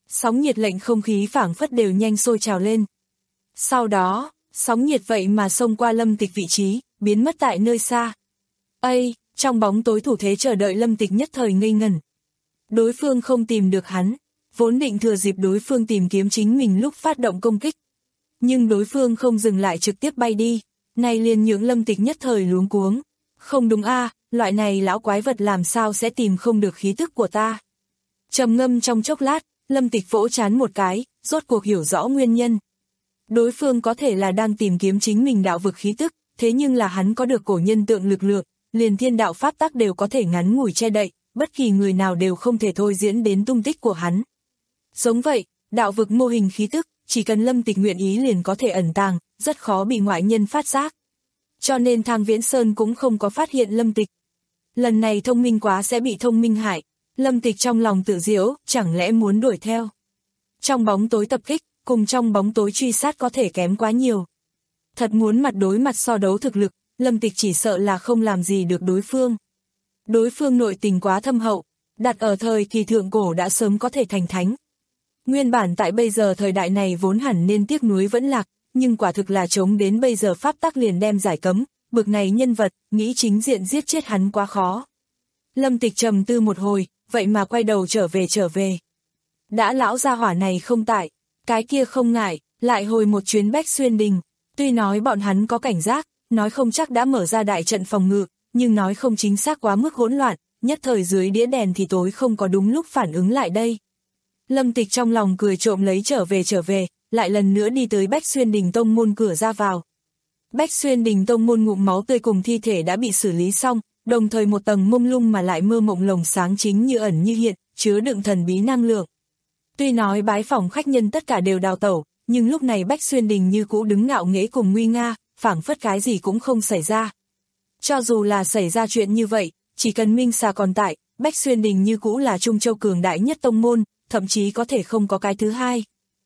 Sóng nhiệt lệnh không khí phảng phất đều nhanh sôi trào lên. Sau đó, sóng nhiệt vậy mà xông qua Lâm Tịch vị trí, biến mất tại nơi xa. Ây, trong bóng tối thủ thế chờ đợi Lâm Tịch nhất thời ngây ngẩn. Đối phương không tìm được hắn, vốn định thừa dịp đối phương tìm kiếm chính mình lúc phát động công kích. Nhưng đối phương không dừng lại trực tiếp bay đi, này liền nhượng Lâm Tịch nhất thời luống cuống. Không đúng a, loại này lão quái vật làm sao sẽ tìm không được khí tức của ta. Trầm ngâm trong chốc lát, Lâm Tịch vỗ trán một cái, rốt cuộc hiểu rõ nguyên nhân. Đối phương có thể là đang tìm kiếm chính mình đạo vực khí tức, thế nhưng là hắn có được cổ nhân tượng lực lượng, liền thiên đạo pháp tắc đều có thể ngắn ngủi che đậy, bất kỳ người nào đều không thể thôi diễn đến tung tích của hắn. Giống vậy, đạo vực mô hình khí tức, chỉ cần Lâm Tịch nguyện ý liền có thể ẩn tàng, rất khó bị ngoại nhân phát giác. Cho nên Thang Viễn Sơn cũng không có phát hiện Lâm Tịch. Lần này thông minh quá sẽ bị thông minh hại, Lâm Tịch trong lòng tự giễu, chẳng lẽ muốn đuổi theo. Trong bóng tối tập kích, cùng trong bóng tối truy sát có thể kém quá nhiều. Thật muốn mặt đối mặt so đấu thực lực, Lâm Tịch chỉ sợ là không làm gì được đối phương. Đối phương nội tình quá thâm hậu, đặt ở thời kỳ thượng cổ đã sớm có thể thành thánh. Nguyên bản tại bây giờ thời đại này vốn hẳn nên tiếc nuối vẫn lạc, nhưng quả thực là chống đến bây giờ pháp tắc liền đem giải cấm, bực này nhân vật, nghĩ chính diện giết chết hắn quá khó. Lâm Tịch trầm tư một hồi, vậy mà quay đầu trở về trở về. Đã lão gia hỏa này không tại, cái kia không ngại, lại hồi một chuyến Bách Xuyên Đình. Tuy nói bọn hắn có cảnh giác, nói không chắc đã mở ra đại trận phòng ngự, nhưng nói không chính xác quá mức hỗn loạn, nhất thời dưới đĩa đèn thì tối không có đúng lúc phản ứng lại đây. Lâm Tịch trong lòng cười trộm lấy trở về trở về, lại lần nữa đi tới Bách Xuyên Đình tông môn cửa ra vào. Bách Xuyên Đình tông môn ngụm máu tươi cùng thi thể đã bị xử lý xong, đồng thời một tầng mông lung mà lại mơ mộng lồng sáng chính như ẩn như hiện, chứa đựng thần bí năng lượng. Tuy nói bái phỏng khách nhân tất cả đều đào tẩu, nhưng lúc này Bách Xuyên Đình như cũ đứng ngạo nghễ cùng nguy nga, phảng phất cái gì cũng không xảy ra. Cho dù là xảy ra chuyện như vậy, chỉ cần Minh Xà còn tại, Bách Xuyên Đình như cũ là Trung Châu cường đại nhất tông môn, thậm chí có thể không có cái thứ hai.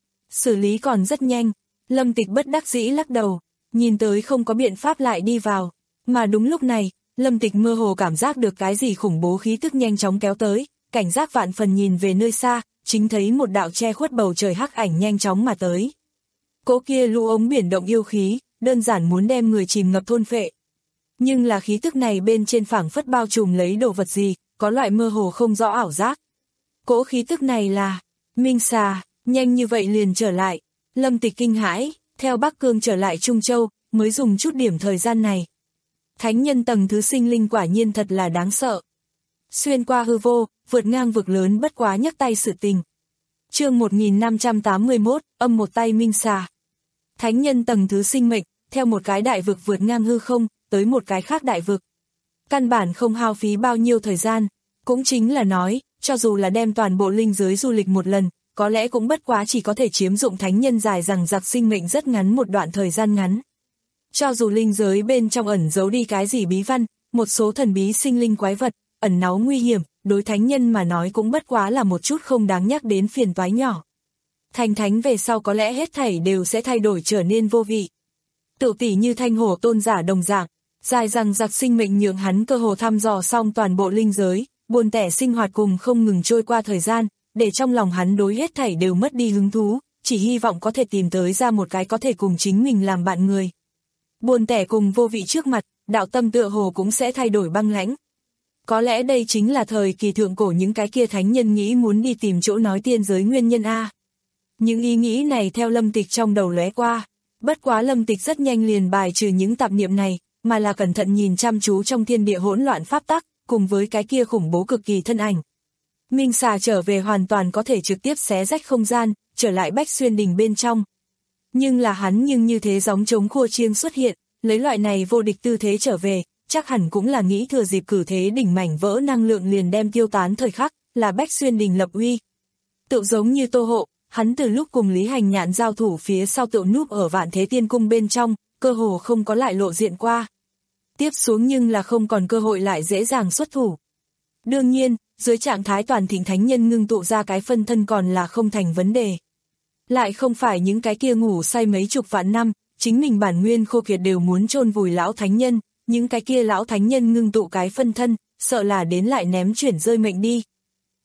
Xử lý còn rất nhanh, Lâm Tịch bất đắc dĩ lắc đầu, nhìn tới không có biện pháp lại đi vào. Mà đúng lúc này, Lâm Tịch mơ hồ cảm giác được cái gì khủng bố khí tức nhanh chóng kéo tới, cảnh giác vạn phần nhìn về nơi xa, chính thấy một đạo che khuất bầu trời hắc ảnh nhanh chóng mà tới. Cỗ kia lũ ống biển động yêu khí, đơn giản muốn đem người chìm ngập thôn phệ. Nhưng là khí tức này bên trên phảng phất bao trùm lấy đồ vật gì, có loại mơ hồ không rõ ảo giác. Cỗ khí tức này là Minh Xà, nhanh như vậy liền trở lại. Lâm Tịch kinh hãi, theo Bắc Cương trở lại Trung Châu, mới dùng chút điểm thời gian này. Thánh nhân tầng thứ sinh linh quả nhiên thật là đáng sợ. Xuyên qua hư vô, vượt ngang vực lớn bất quá nhấc tay sự tình. Chương một nghìn năm trăm tám mươi mốt, âm một tay Minh Xà. Thánh nhân tầng thứ sinh mệnh, theo một cái đại vực vượt ngang hư không, tới một cái khác đại vực. Căn bản không hao phí bao nhiêu thời gian, cũng chính là nói, cho dù là đem toàn bộ linh giới du lịch một lần, có lẽ cũng bất quá chỉ có thể chiếm dụng thánh nhân dài rằng giặc sinh mệnh rất ngắn một đoạn thời gian ngắn. Cho dù linh giới bên trong ẩn giấu đi cái gì bí văn, một số thần bí sinh linh quái vật, ẩn náu nguy hiểm, đối thánh nhân mà nói cũng bất quá là một chút không đáng nhắc đến phiền toái nhỏ. Thành thánh về sau có lẽ hết thảy đều sẽ thay đổi trở nên vô vị. Tự tỷ như Thanh Hổ tôn giả đồng dạng, dài rằng giặc sinh mệnh nhượng hắn cơ hồ thăm dò xong toàn bộ linh giới, buồn tẻ sinh hoạt cùng không ngừng trôi qua thời gian, để trong lòng hắn đối hết thảy đều mất đi hứng thú, chỉ hy vọng có thể tìm tới ra một cái có thể cùng chính mình làm bạn người. Buồn tẻ cùng vô vị trước mặt, đạo tâm tựa hồ cũng sẽ thay đổi băng lãnh. Có lẽ đây chính là thời kỳ thượng cổ những cái kia thánh nhân nghĩ muốn đi tìm chỗ nói tiên giới nguyên nhân a. Những ý nghĩ này theo Lâm Tịch trong đầu lóe qua, bất quá Lâm Tịch rất nhanh liền bài trừ những tạp niệm này, mà là cẩn thận nhìn chăm chú trong thiên địa hỗn loạn pháp tắc, cùng với cái kia khủng bố cực kỳ thân ảnh. Minh Xà trở về hoàn toàn có thể trực tiếp xé rách không gian, trở lại Bách Xuyên Đình bên trong. Nhưng là hắn nhưng như thế gióng trống khua chiêng xuất hiện, lấy loại này vô địch tư thế trở về, chắc hẳn cũng là nghĩ thừa dịp cử thế đỉnh mảnh vỡ năng lượng liền đem tiêu tán thời khắc, là Bách Xuyên Đình lập uy. Tự giống như Tô Hộ, hắn từ lúc cùng Lý Hành Nhạn giao thủ phía sau tự núp ở Vạn Thế Tiên Cung bên trong, cơ hồ không có lại lộ diện qua. Tiếp xuống nhưng là không còn cơ hội lại dễ dàng xuất thủ. Đương nhiên, dưới trạng thái toàn thịnh thánh nhân ngưng tụ ra cái phân thân còn là không thành vấn đề. Lại không phải những cái kia ngủ say mấy chục vạn năm, chính mình bản nguyên khô kiệt đều muốn chôn vùi lão thánh nhân, những cái kia lão thánh nhân ngưng tụ cái phân thân, sợ là đến lại ném chuyển rơi mệnh đi.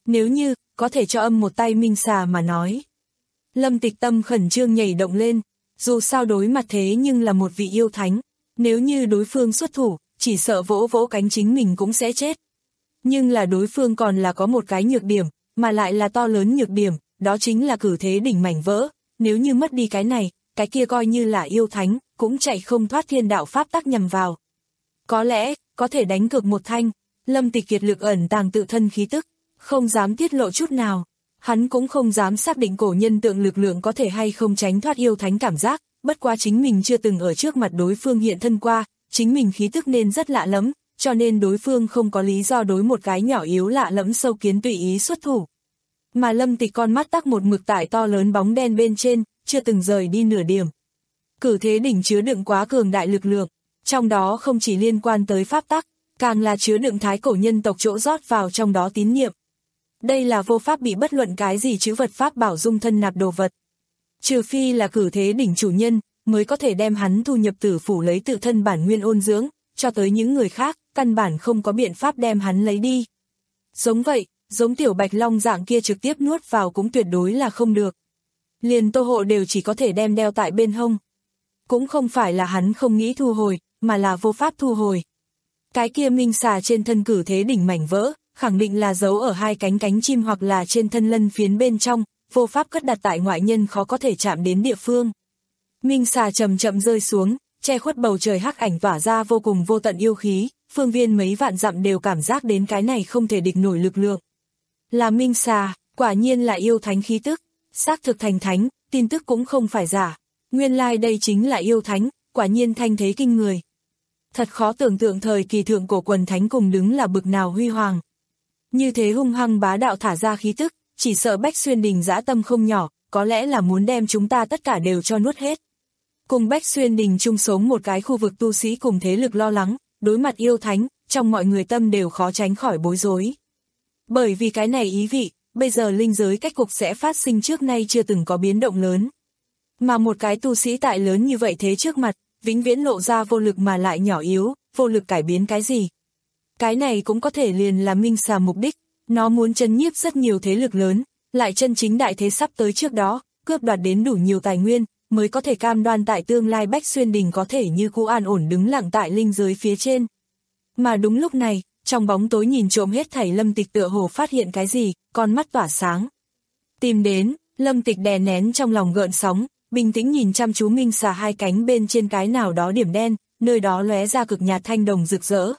Nếu như, có thể cho âm một tay minh xà mà nói. Lâm Tịch tâm khẩn trương nhảy động lên, dù sao đối mặt thế nhưng là một vị yêu thánh, nếu như đối phương xuất thủ, chỉ sợ vỗ vỗ cánh chính mình cũng sẽ chết. Nhưng là đối phương còn là có một cái nhược điểm, mà lại là to lớn nhược điểm, đó chính là cử thế đỉnh mảnh vỡ, nếu như mất đi cái này, cái kia coi như là yêu thánh, cũng chạy không thoát thiên đạo pháp tắc nhằm vào. Có lẽ, có thể đánh cược một thanh, Lâm Tịch kiệt lực ẩn tàng tự thân khí tức, không dám tiết lộ chút nào. Hắn cũng không dám xác định cổ nhân tượng lực lượng có thể hay không tránh thoát yêu thánh cảm giác, bất quá chính mình chưa từng ở trước mặt đối phương hiện thân qua, chính mình khí tức nên rất lạ lẫm, cho nên đối phương không có lý do đối một cái nhỏ yếu lạ lẫm sâu kiến tùy ý xuất thủ. Mà Lâm Tịch con mắt tắc một mực tại to lớn bóng đen bên trên, chưa từng rời đi nửa điểm. Cử thế đỉnh chứa đựng quá cường đại lực lượng, trong đó không chỉ liên quan tới pháp tắc, càng là chứa đựng thái cổ nhân tộc chỗ rót vào trong đó tín niệm. Đây là vô pháp bị bất luận cái gì chữ vật pháp bảo dung thân nạp đồ vật. Trừ phi là cử thế đỉnh chủ nhân, mới có thể đem hắn thu nhập tử phủ lấy tự thân bản nguyên ôn dưỡng, cho tới những người khác, căn bản không có biện pháp đem hắn lấy đi. Giống vậy, giống tiểu bạch long dạng kia trực tiếp nuốt vào cũng tuyệt đối là không được. Liền Tô Hộ đều chỉ có thể đem đeo tại bên hông. Cũng không phải là hắn không nghĩ thu hồi, mà là vô pháp thu hồi. Cái kia minh xà trên thân cử thế đỉnh mảnh vỡ, khẳng định là giấu ở hai cánh cánh chim hoặc là trên thân lân phiến bên trong, vô pháp cất đặt tại ngoại nhân khó có thể chạm đến địa phương. Minh xà chậm chậm rơi xuống, che khuất bầu trời hắc ảnh tỏa ra vô cùng vô tận yêu khí, phương viên mấy vạn dặm đều cảm giác đến cái này không thể địch nổi lực lượng. Là minh xà, quả nhiên là yêu thánh khí tức, xác thực thành thánh, tin tức cũng không phải giả. Nguyên lai like đây chính là yêu thánh, quả nhiên thanh thế kinh người. Thật khó tưởng tượng thời kỳ thượng cổ quần thánh cùng đứng là bực nào huy hoàng. Như thế hung hăng bá đạo thả ra khí tức, chỉ sợ Bách Xuyên Đình dã tâm không nhỏ, có lẽ là muốn đem chúng ta tất cả đều cho nuốt hết. Cùng Bách Xuyên Đình chung sống một cái khu vực tu sĩ cùng thế lực lo lắng, đối mặt yêu thánh, trong mọi người tâm đều khó tránh khỏi bối rối. Bởi vì cái này ý vị, bây giờ linh giới cách cục sẽ phát sinh trước nay chưa từng có biến động lớn. Mà một cái tu sĩ tại lớn như vậy thế trước mặt, vĩnh viễn lộ ra vô lực mà lại nhỏ yếu, vô lực cải biến cái gì. Cái này cũng có thể liền là minh xà mục đích, nó muốn chấn nhiếp rất nhiều thế lực lớn, lại chân chính đại thế sắp tới trước đó, cướp đoạt đến đủ nhiều tài nguyên, mới có thể cam đoan tại tương lai Bách Xuyên Đình có thể như cũ an ổn đứng lặng tại linh giới phía trên. Mà đúng lúc này, trong bóng tối nhìn trộm hết thảy Lâm Tịch tựa hồ phát hiện cái gì, con mắt tỏa sáng. Tìm đến, Lâm Tịch đè nén trong lòng gợn sóng, bình tĩnh nhìn chăm chú minh xà hai cánh bên trên cái nào đó điểm đen, nơi đó lóe ra cực nhạt thanh đồng rực rỡ.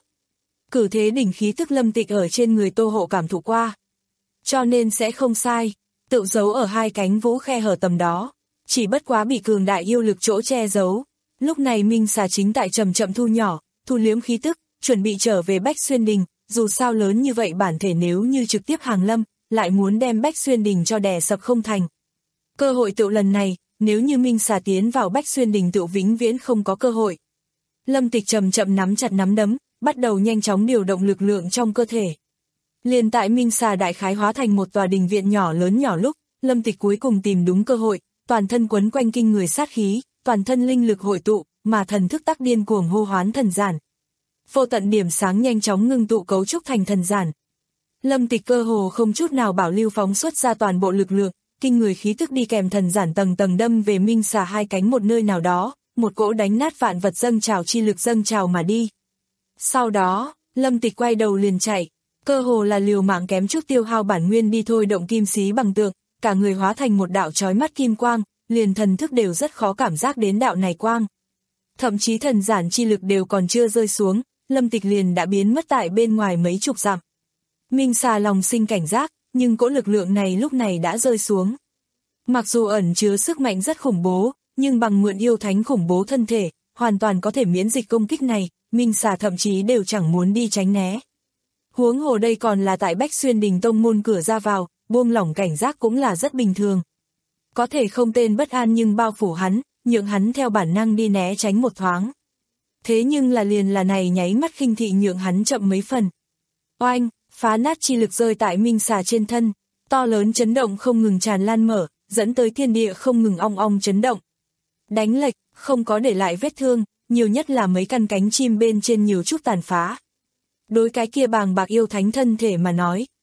Cử thế đỉnh khí tức Lâm Tịch ở trên người Tô Hộ cảm thụ qua. Cho nên sẽ không sai, tự giấu ở hai cánh vũ khe hở tầm đó, chỉ bất quá bị cường đại yêu lực chỗ che giấu. Lúc này minh xà chính tại chậm chậm thu nhỏ, thu liếm khí tức, chuẩn bị trở về Bách Xuyên Đình, dù sao lớn như vậy bản thể nếu như trực tiếp hàng lâm, lại muốn đem Bách Xuyên Đình cho đè sập không thành. Cơ hội tựu lần này, nếu như minh xà tiến vào Bách Xuyên Đình tựu vĩnh viễn không có cơ hội. Lâm Tịch chậm chậm nắm chặt nắm đấm, bắt đầu nhanh chóng điều động lực lượng trong cơ thể. Liền tại minh xà đại khái hóa thành một tòa đình viện nhỏ lớn nhỏ lúc, Lâm Tịch cuối cùng tìm đúng cơ hội, toàn thân quấn quanh kinh người sát khí, toàn thân linh lực hội tụ, mà thần thức tắc điên cuồng hô hoán thần giản. Vô tận điểm sáng nhanh chóng ngưng tụ cấu trúc thành thần giản. Lâm Tịch cơ hồ không chút nào bảo lưu phóng xuất ra toàn bộ lực lượng, kinh người khí tức đi kèm thần giản tầng tầng đâm về minh xà hai cánh một nơi nào đó, một cỗ đánh nát vạn vật dâng trào chi lực dâng trào mà đi. Sau đó, Lâm Tịch quay đầu liền chạy, cơ hồ là liều mạng kém chút tiêu hao bản nguyên đi thôi động kim xí bằng tượng, cả người hóa thành một đạo chói mắt kim quang, liền thần thức đều rất khó cảm giác đến đạo này quang. Thậm chí thần giản chi lực đều còn chưa rơi xuống, Lâm Tịch liền đã biến mất tại bên ngoài mấy chục dặm. Minh xà lòng sinh cảnh giác, nhưng cỗ lực lượng này lúc này đã rơi xuống. Mặc dù ẩn chứa sức mạnh rất khủng bố, nhưng bằng mượn yêu thánh khủng bố thân thể, hoàn toàn có thể miễn dịch công kích này, minh xà thậm chí đều chẳng muốn đi tránh né. Huống hồ đây còn là tại Bách Xuyên Đình tông môn cửa ra vào, buông lỏng cảnh giác cũng là rất bình thường. Có thể không tên bất an nhưng bao phủ hắn, nhượng hắn theo bản năng đi né tránh một thoáng. Thế nhưng là liền là này nháy mắt khinh thị nhượng hắn chậm mấy phần. Oanh, phá nát chi lực rơi tại minh xà trên thân, to lớn chấn động không ngừng tràn lan mở, dẫn tới thiên địa không ngừng ong ong chấn động. Đánh lệch, không có để lại vết thương, nhiều nhất là mấy căn cánh chim bên trên nhiều chút tàn phá. Đối cái kia bàng bạc yêu thánh thân thể mà nói,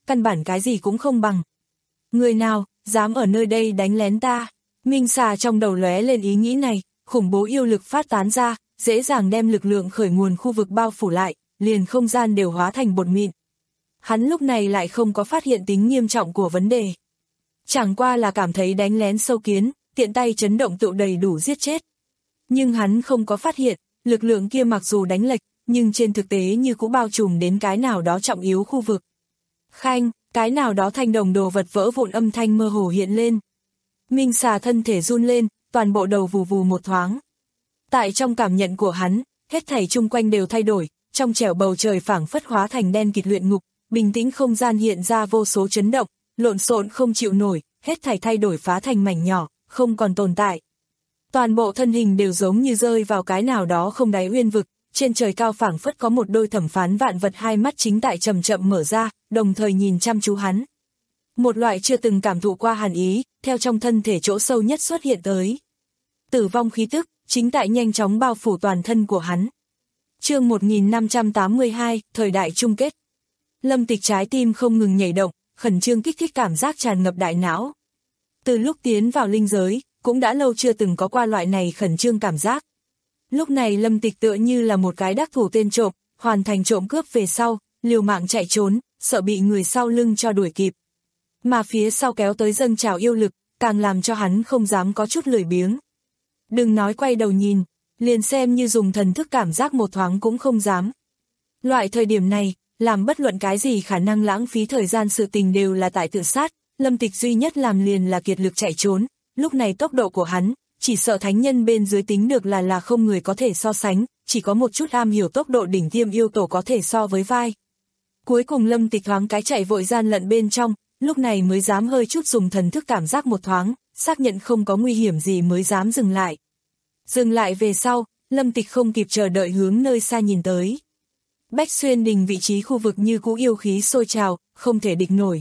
căn bản cái gì cũng không bằng. Người nào, dám ở nơi đây đánh lén ta? Minh xà trong đầu lóe lên ý nghĩ này, khủng bố yêu lực phát tán ra, dễ dàng đem lực lượng khởi nguồn khu vực bao phủ lại, liền không gian đều hóa thành bột mịn. Hắn lúc này lại không có phát hiện tính nghiêm trọng của vấn đề. Chẳng qua là cảm thấy đánh lén sâu kiến, tiện tay chấn động tựu đầy đủ giết chết. Nhưng hắn không có phát hiện, lực lượng kia mặc dù đánh lệch, nhưng trên thực tế như cũng bao trùm đến cái nào đó trọng yếu khu vực. Khanh, cái nào đó thanh đồng đồ vật vỡ vụn âm thanh mơ hồ hiện lên. Minh xà thân thể run lên, toàn bộ đầu vù vù một thoáng. Tại trong cảm nhận của hắn, hết thảy chung quanh đều thay đổi, trong trẻo bầu trời phảng phất hóa thành đen kịt luyện ngục, bình tĩnh không gian hiện ra vô số chấn động, lộn xộn không chịu nổi, hết thảy thay đổi phá thành mảnh nhỏ, không còn tồn tại. Toàn bộ thân hình đều giống như rơi vào cái nào đó không đáy uyên vực, trên trời cao phảng phất có một đôi thẩm phán vạn vật hai mắt chính tại chậm chậm mở ra, đồng thời nhìn chăm chú hắn. Một loại chưa từng cảm thụ qua hàn ý, theo trong thân thể chỗ sâu nhất xuất hiện tới. Tử vong khí tức, chính tại nhanh chóng bao phủ toàn thân của hắn. Chương một nghìn năm trăm tám mươi hai, thời đại chung kết. Lâm Tịch trái tim không ngừng nhảy động, khẩn trương kích thích cảm giác tràn ngập đại não. Từ lúc tiến vào linh giới, cũng đã lâu chưa từng có qua loại này khẩn trương cảm giác. Lúc này Lâm Tịch tựa như là một cái đắc thủ tên trộm, hoàn thành trộm cướp về sau, liều mạng chạy trốn, sợ bị người sau lưng cho đuổi kịp. Mà phía sau kéo tới dâng trào yêu lực, càng làm cho hắn không dám có chút lười biếng. Đừng nói quay đầu nhìn, liền xem như dùng thần thức cảm giác một thoáng cũng không dám. Loại thời điểm này, làm bất luận cái gì khả năng lãng phí thời gian sự tình đều là tại tự sát, Lâm Tịch duy nhất làm liền là kiệt lực chạy trốn, lúc này tốc độ của hắn, chỉ sợ thánh nhân bên dưới tính được là là không người có thể so sánh, chỉ có một chút am hiểu tốc độ đỉnh tiêm yêu tổ có thể so với vai. Cuối cùng Lâm Tịch thoáng cái chạy vội gian lận bên trong, lúc này mới dám hơi chút dùng thần thức cảm giác một thoáng, xác nhận không có nguy hiểm gì mới dám dừng lại. Dừng lại về sau, Lâm Tịch không kịp chờ đợi hướng nơi xa nhìn tới. Bách Xuyên Đình vị trí khu vực như cũ yêu khí sôi trào, không thể địch nổi.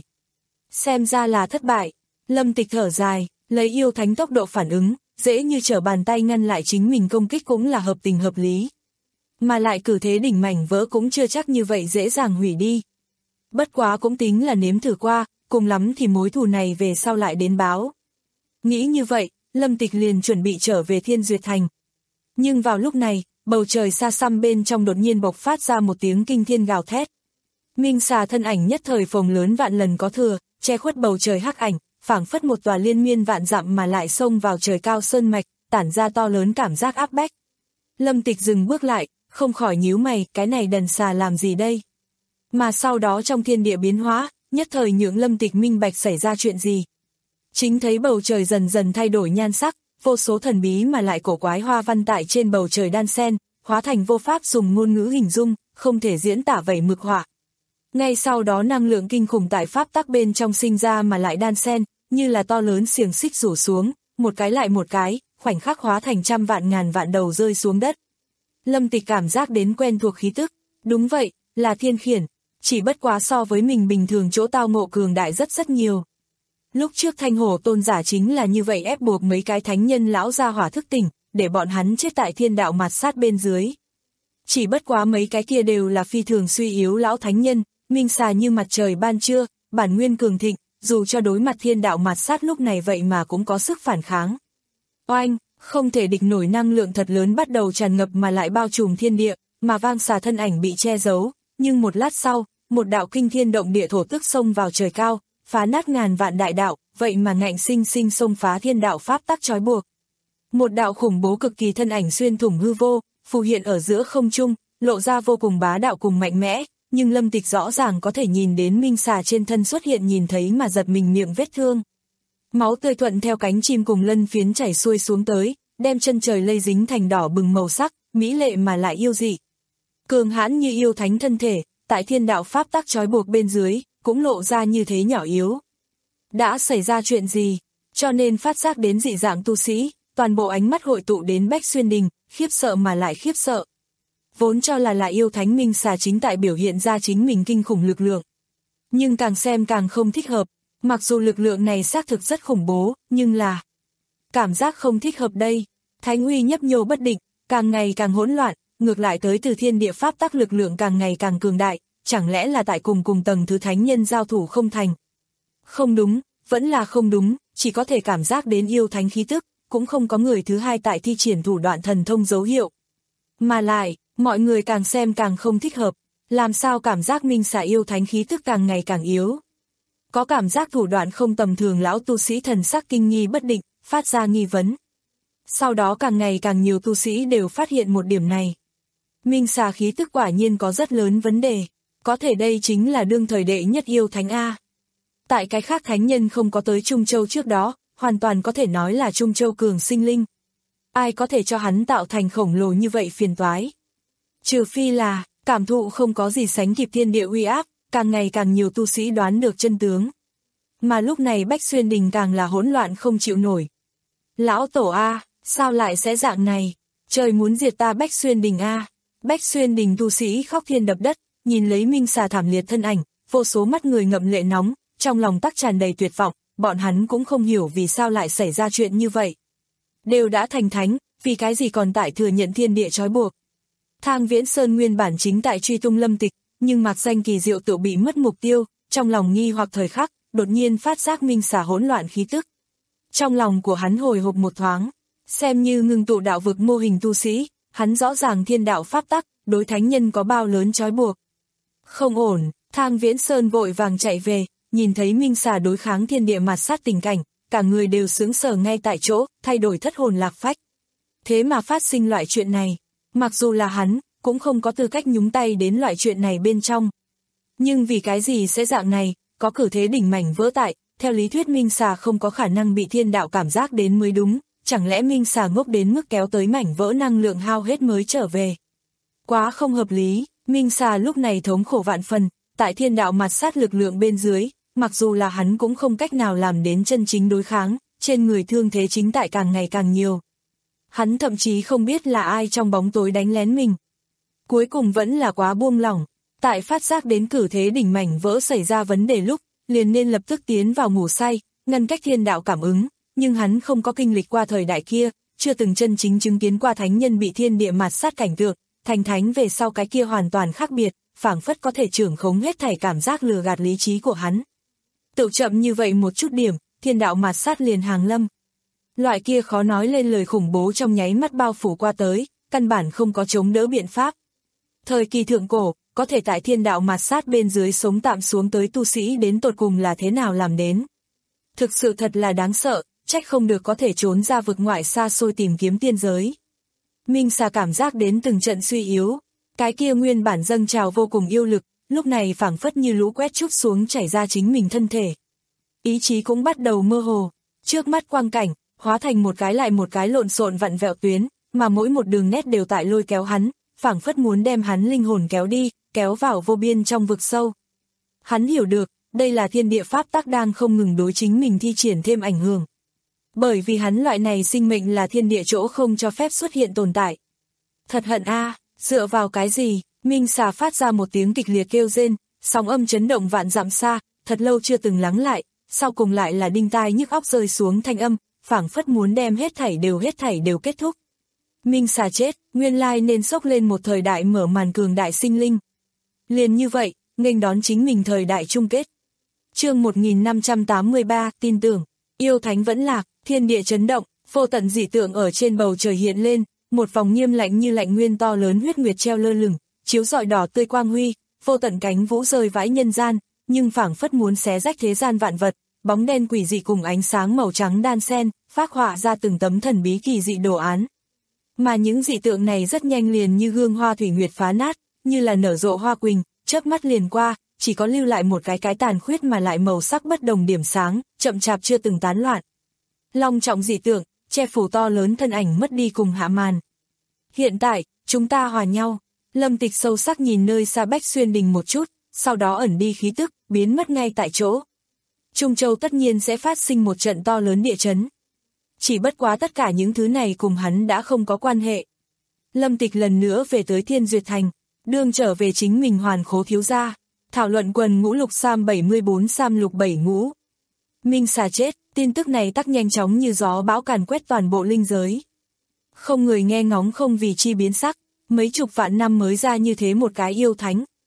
Xem ra là thất bại, Lâm Tịch thở dài, lấy yêu thánh tốc độ phản ứng, dễ như trở bàn tay ngăn lại chính mình công kích cũng là hợp tình hợp lý. Mà lại cử thế đỉnh mảnh vỡ cũng chưa chắc như vậy dễ dàng hủy đi. Bất quá cũng tính là nếm thử qua, cùng lắm thì mối thù này về sau lại đến báo. Nghĩ như vậy, Lâm Tịch liền chuẩn bị trở về Thiên Duyệt Thành. Nhưng vào lúc này, bầu trời xa xăm bên trong đột nhiên bộc phát ra một tiếng kinh thiên gào thét. Minh xà thân ảnh nhất thời phồng lớn vạn lần có thừa, che khuất bầu trời hắc ảnh, phảng phất một tòa liên miên vạn dặm mà lại xông vào trời cao sơn mạch, tản ra to lớn cảm giác áp bách. Lâm Tịch dừng bước lại, không khỏi nhíu mày, cái này đần xà làm gì đây? Mà sau đó trong thiên địa biến hóa, nhất thời nhượng Lâm Tịch minh bạch xảy ra chuyện gì. Chính thấy bầu trời dần dần thay đổi nhan sắc, vô số thần bí mà lại cổ quái hoa văn tại trên bầu trời đan sen, hóa thành vô pháp dùng ngôn ngữ hình dung, không thể diễn tả vẩy mực họa. Ngay sau đó năng lượng kinh khủng tại pháp tắc bên trong sinh ra mà lại đan sen, như là to lớn xiềng xích rủ xuống, một cái lại một cái, khoảnh khắc hóa thành trăm vạn ngàn vạn đầu rơi xuống đất. Lâm Tịch cảm giác đến quen thuộc khí tức, đúng vậy, là thiên khiển, chỉ bất quá so với mình bình thường chỗ tao ngộ cường đại rất rất nhiều. Lúc trước Thanh Hổ tôn giả chính là như vậy ép buộc mấy cái thánh nhân lão gia hỏa thức tỉnh, để bọn hắn chết tại thiên đạo mạt sát bên dưới. Chỉ bất quá mấy cái kia đều là phi thường suy yếu lão thánh nhân, minh xà như mặt trời ban trưa, bản nguyên cường thịnh, dù cho đối mặt thiên đạo mạt sát lúc này vậy mà cũng có sức phản kháng. Oanh, không thể địch nổi năng lượng thật lớn bắt đầu tràn ngập mà lại bao trùm thiên địa, mà vang xà thân ảnh bị che giấu, nhưng một lát sau, một đạo kinh thiên động địa thổ tức xông vào trời cao, phá nát ngàn vạn đại đạo, vậy mà ngạnh sinh sinh xông phá thiên đạo pháp tắc trói buộc. Một đạo khủng bố cực kỳ thân ảnh xuyên thủng hư vô, phù hiện ở giữa không trung, lộ ra vô cùng bá đạo cùng mạnh mẽ, nhưng Lâm Tịch rõ ràng có thể nhìn đến minh xà trên thân xuất hiện nhìn thấy mà giật mình miệng vết thương. Máu tươi thuận theo cánh chim cùng lân phiến chảy xuôi xuống tới, đem chân trời lây dính thành đỏ bừng màu sắc, mỹ lệ mà lại yêu dị. Cường hãn như yêu thánh thân thể, tại thiên đạo pháp tắc trói buộc bên dưới, cũng lộ ra như thế nhỏ yếu. Đã xảy ra chuyện gì? Cho nên phát giác đến dị dạng tu sĩ, toàn bộ ánh mắt hội tụ đến Bách Xuyên Đình, khiếp sợ mà lại khiếp sợ. Vốn cho là là yêu thánh minh xà chính tại biểu hiện ra chính mình kinh khủng lực lượng. Nhưng càng xem càng không thích hợp, mặc dù lực lượng này xác thực rất khủng bố, nhưng là cảm giác không thích hợp đây. Thánh uy nhấp nhô bất định, càng ngày càng hỗn loạn, ngược lại tới từ thiên địa pháp tắc lực lượng càng ngày càng cường đại, chẳng lẽ là tại cùng cùng tầng thứ thánh nhân giao thủ không thành? Không đúng, vẫn là không đúng, chỉ có thể cảm giác đến yêu thánh khí tức, cũng không có người thứ hai tại thi triển thủ đoạn thần thông dấu hiệu. Mà lại, mọi người càng xem càng không thích hợp, làm sao cảm giác minh xà yêu thánh khí tức càng ngày càng yếu. Có cảm giác thủ đoạn không tầm thường, lão tu sĩ thần sắc kinh nghi bất định, phát ra nghi vấn. Sau đó càng ngày càng nhiều tu sĩ đều phát hiện một điểm này. Minh xà khí tức quả nhiên có rất lớn vấn đề, có thể đây chính là đương thời đệ nhất yêu thánh A. Tại cái khác thánh nhân không có tới Trung Châu trước đó, hoàn toàn có thể nói là Trung Châu cường sinh linh. Ai có thể cho hắn tạo thành khổng lồ như vậy phiền toái? Trừ phi là, cảm thụ không có gì sánh kịp thiên địa uy áp, càng ngày càng nhiều tu sĩ đoán được chân tướng. Mà lúc này Bách Xuyên Đình càng là hỗn loạn không chịu nổi. Lão tổ A, sao lại sẽ dạng này? Trời muốn diệt ta Bách Xuyên Đình A. Bách Xuyên Đình tu sĩ khóc thiên đập đất, nhìn lấy minh xà thảm liệt thân ảnh, vô số mắt người ngậm lệ nóng, trong lòng tắc tràn đầy tuyệt vọng, bọn hắn cũng không hiểu vì sao lại xảy ra chuyện như vậy. Đều đã thành thánh, vì cái gì còn tại thừa nhận thiên địa trói buộc. Thang Viễn Sơn nguyên bản chính tại truy tung Lâm Tịch, nhưng mạc danh kỳ diệu tự bị mất mục tiêu, trong lòng nghi hoặc thời khắc, đột nhiên phát giác minh xà hỗn loạn khí tức. Trong lòng của hắn hồi hộp một thoáng, xem như ngưng tụ đạo vực mô hình tu sĩ, hắn rõ ràng thiên đạo pháp tắc, đối thánh nhân có bao lớn trói buộc. Không ổn, Thang Viễn Sơn vội vàng chạy về, nhìn thấy minh xà đối kháng thiên địa mạt sát tình cảnh, cả người đều sững sờ ngay tại chỗ, thay đổi thất hồn lạc phách. Thế mà phát sinh loại chuyện này, mặc dù là hắn, cũng không có tư cách nhúng tay đến loại chuyện này bên trong. Nhưng vì cái gì sẽ dạng này, có cử thế đỉnh mảnh vỡ tại, theo lý thuyết minh xà không có khả năng bị thiên đạo cảm giác đến mới đúng, chẳng lẽ minh xà ngốc đến mức kéo tới mảnh vỡ năng lượng hao hết mới trở về. Quá không hợp lý, minh xà lúc này thống khổ vạn phần, tại thiên đạo mặt sát lực lượng bên dưới, mặc dù là hắn cũng không cách nào làm đến chân chính đối kháng, trên người thương thế chính tại càng ngày càng nhiều. Hắn thậm chí không biết là ai trong bóng tối đánh lén mình. Cuối cùng vẫn là quá buông lỏng, tại phát giác đến cử thế đỉnh mảnh vỡ xảy ra vấn đề lúc, liền nên lập tức tiến vào ngủ say, ngăn cách thiên đạo cảm ứng, nhưng hắn không có kinh lịch qua thời đại kia, chưa từng chân chính chứng kiến qua thánh nhân bị thiên địa mạt sát cảnh tượng, thành thánh về sau cái kia hoàn toàn khác biệt, phảng phất có thể trưởng khống hết thảy cảm giác lừa gạt lý trí của hắn. Tự chậm như vậy một chút điểm, thiên đạo mạt sát liền hàng lâm. Loại kia khó nói lên lời khủng bố trong nháy mắt bao phủ qua tới, căn bản không có chống đỡ biện pháp. Thời kỳ thượng cổ, có thể tại thiên đạo mạt sát bên dưới sống tạm xuống tới tu sĩ đến tột cùng là thế nào làm đến. Thực sự thật là đáng sợ, trách không được có thể trốn ra vực ngoại xa xôi tìm kiếm tiên giới. Minh xà cảm giác đến từng trận suy yếu, cái kia nguyên bản dâng trào vô cùng yêu lực, lúc này phảng phất như lũ quét trút xuống chảy ra chính mình thân thể. Ý chí cũng bắt đầu mơ hồ, trước mắt quang cảnh, hóa thành một cái lại một cái lộn xộn vặn vẹo tuyến, mà mỗi một đường nét đều tại lôi kéo hắn, phảng phất muốn đem hắn linh hồn kéo đi, kéo vào vô biên trong vực sâu. Hắn hiểu được, đây là thiên địa pháp tắc đang không ngừng đối chính mình thi triển thêm ảnh hưởng. Bởi vì hắn loại này sinh mệnh là thiên địa chỗ không cho phép xuất hiện tồn tại. Thật hận a, à, dựa vào cái gì? Minh xà phát ra một tiếng kịch liệt kêu rên, sóng âm chấn động vạn dặm xa, thật lâu chưa từng lắng lại, sau cùng lại là đinh tai nhức óc rơi xuống thanh âm, phảng phất muốn đem hết thảy đều hết thảy đều kết thúc. Minh xà chết, nguyên lai nên sốc lên một thời đại mở màn cường đại sinh linh. Liền như vậy, nghênh đón chính mình thời đại chung kết. Chương một nghìn năm trăm tám mươi ba, tin tưởng, yêu thánh vẫn lạc, thiên địa chấn động, vô tận dị tượng ở trên bầu trời hiện lên, một vòng nghiêm lạnh như lạnh nguyên to lớn huyết nguyệt treo lơ lửng, chiếu rọi đỏ tươi quang huy, vô tận cánh vũ rơi vãi nhân gian, nhưng phảng phất muốn xé rách thế gian vạn vật, bóng đen quỷ dị cùng ánh sáng màu trắng đan xen, phác họa ra từng tấm thần bí kỳ dị đồ án. Mà những dị tượng này rất nhanh liền như gương hoa thủy nguyệt phá nát, như là nở rộ hoa quỳnh, chớp mắt liền qua, chỉ có lưu lại một cái cái tàn khuyết mà lại màu sắc bất đồng điểm sáng, chậm chạp chưa từng tán loạn. Long trọng dị tượng, che phủ to lớn thân ảnh mất đi cùng hạ màn. Hiện tại, chúng ta hòa nhau. Lâm Tịch sâu sắc nhìn nơi xa Bách Xuyên Đình một chút, sau đó ẩn đi khí tức, biến mất ngay tại chỗ. Trung Châu tất nhiên sẽ phát sinh một trận to lớn địa chấn. Chỉ bất quá tất cả những thứ này cùng hắn đã không có quan hệ. Lâm Tịch lần nữa về tới Thiên Duyệt Thành, đương trở về chính mình Hoàn Khố thiếu gia, thảo luận quần ngũ lục sam bảy mươi bốn sam lục bảy ngũ. Minh xà chết, tin tức này tắc nhanh chóng như gió bão càn quét toàn bộ linh giới. Không người nghe ngóng không vì chi biến sắc, mấy chục vạn năm mới ra như thế một cái yêu thánh.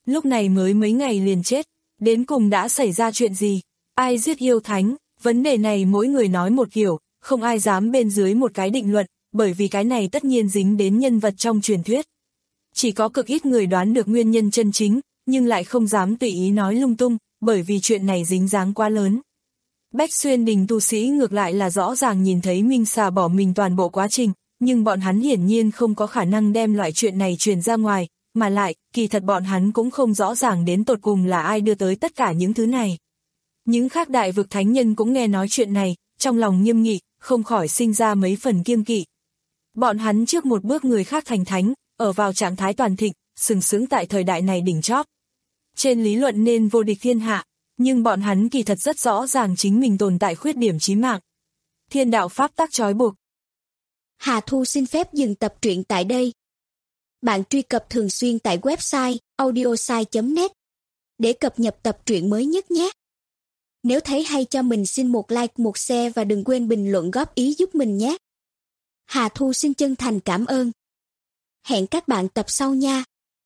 lúc này mới mấy ngày liền chết, đến cùng đã xảy ra chuyện gì, ai giết yêu thánh, vấn đề này mỗi người nói một kiểu, không ai dám bên dưới một cái định luận, bởi vì cái này tất nhiên dính đến nhân vật trong truyền thuyết. Chỉ có cực ít người đoán được nguyên nhân chân chính, nhưng lại không dám tùy ý nói lung tung, bởi vì chuyện này dính dáng quá lớn. Bách Xuyên Đình tu sĩ ngược lại là rõ ràng nhìn thấy Minh Xà bỏ mình toàn bộ quá trình, nhưng bọn hắn hiển nhiên không có khả năng đem loại chuyện này truyền ra ngoài, mà lại, kỳ thật bọn hắn cũng không rõ ràng đến tột cùng là ai đưa tới tất cả những thứ này. Những khác đại vực thánh nhân cũng nghe nói chuyện này, trong lòng nghiêm nghị, không khỏi sinh ra mấy phần kiêng kỵ. Bọn hắn trước một bước người khác thành thánh, ở vào trạng thái toàn thịnh, sừng sững tại thời đại này đỉnh chóp. Trên lý luận nên vô địch thiên hạ, nhưng bọn hắn kỳ thật rất rõ ràng chính mình tồn tại khuyết điểm chí mạng. Thiên đạo pháp tắc trói buộc. Hà Thu xin phép dừng tập truyện tại đây. Bạn truy cập thường xuyên tại website audiosai chấm net để cập nhật tập truyện mới nhất nhé. Nếu thấy hay cho mình xin một like, một share và đừng quên bình luận góp ý giúp mình nhé. Hà Thu xin chân thành cảm ơn. Hẹn các bạn tập sau nha.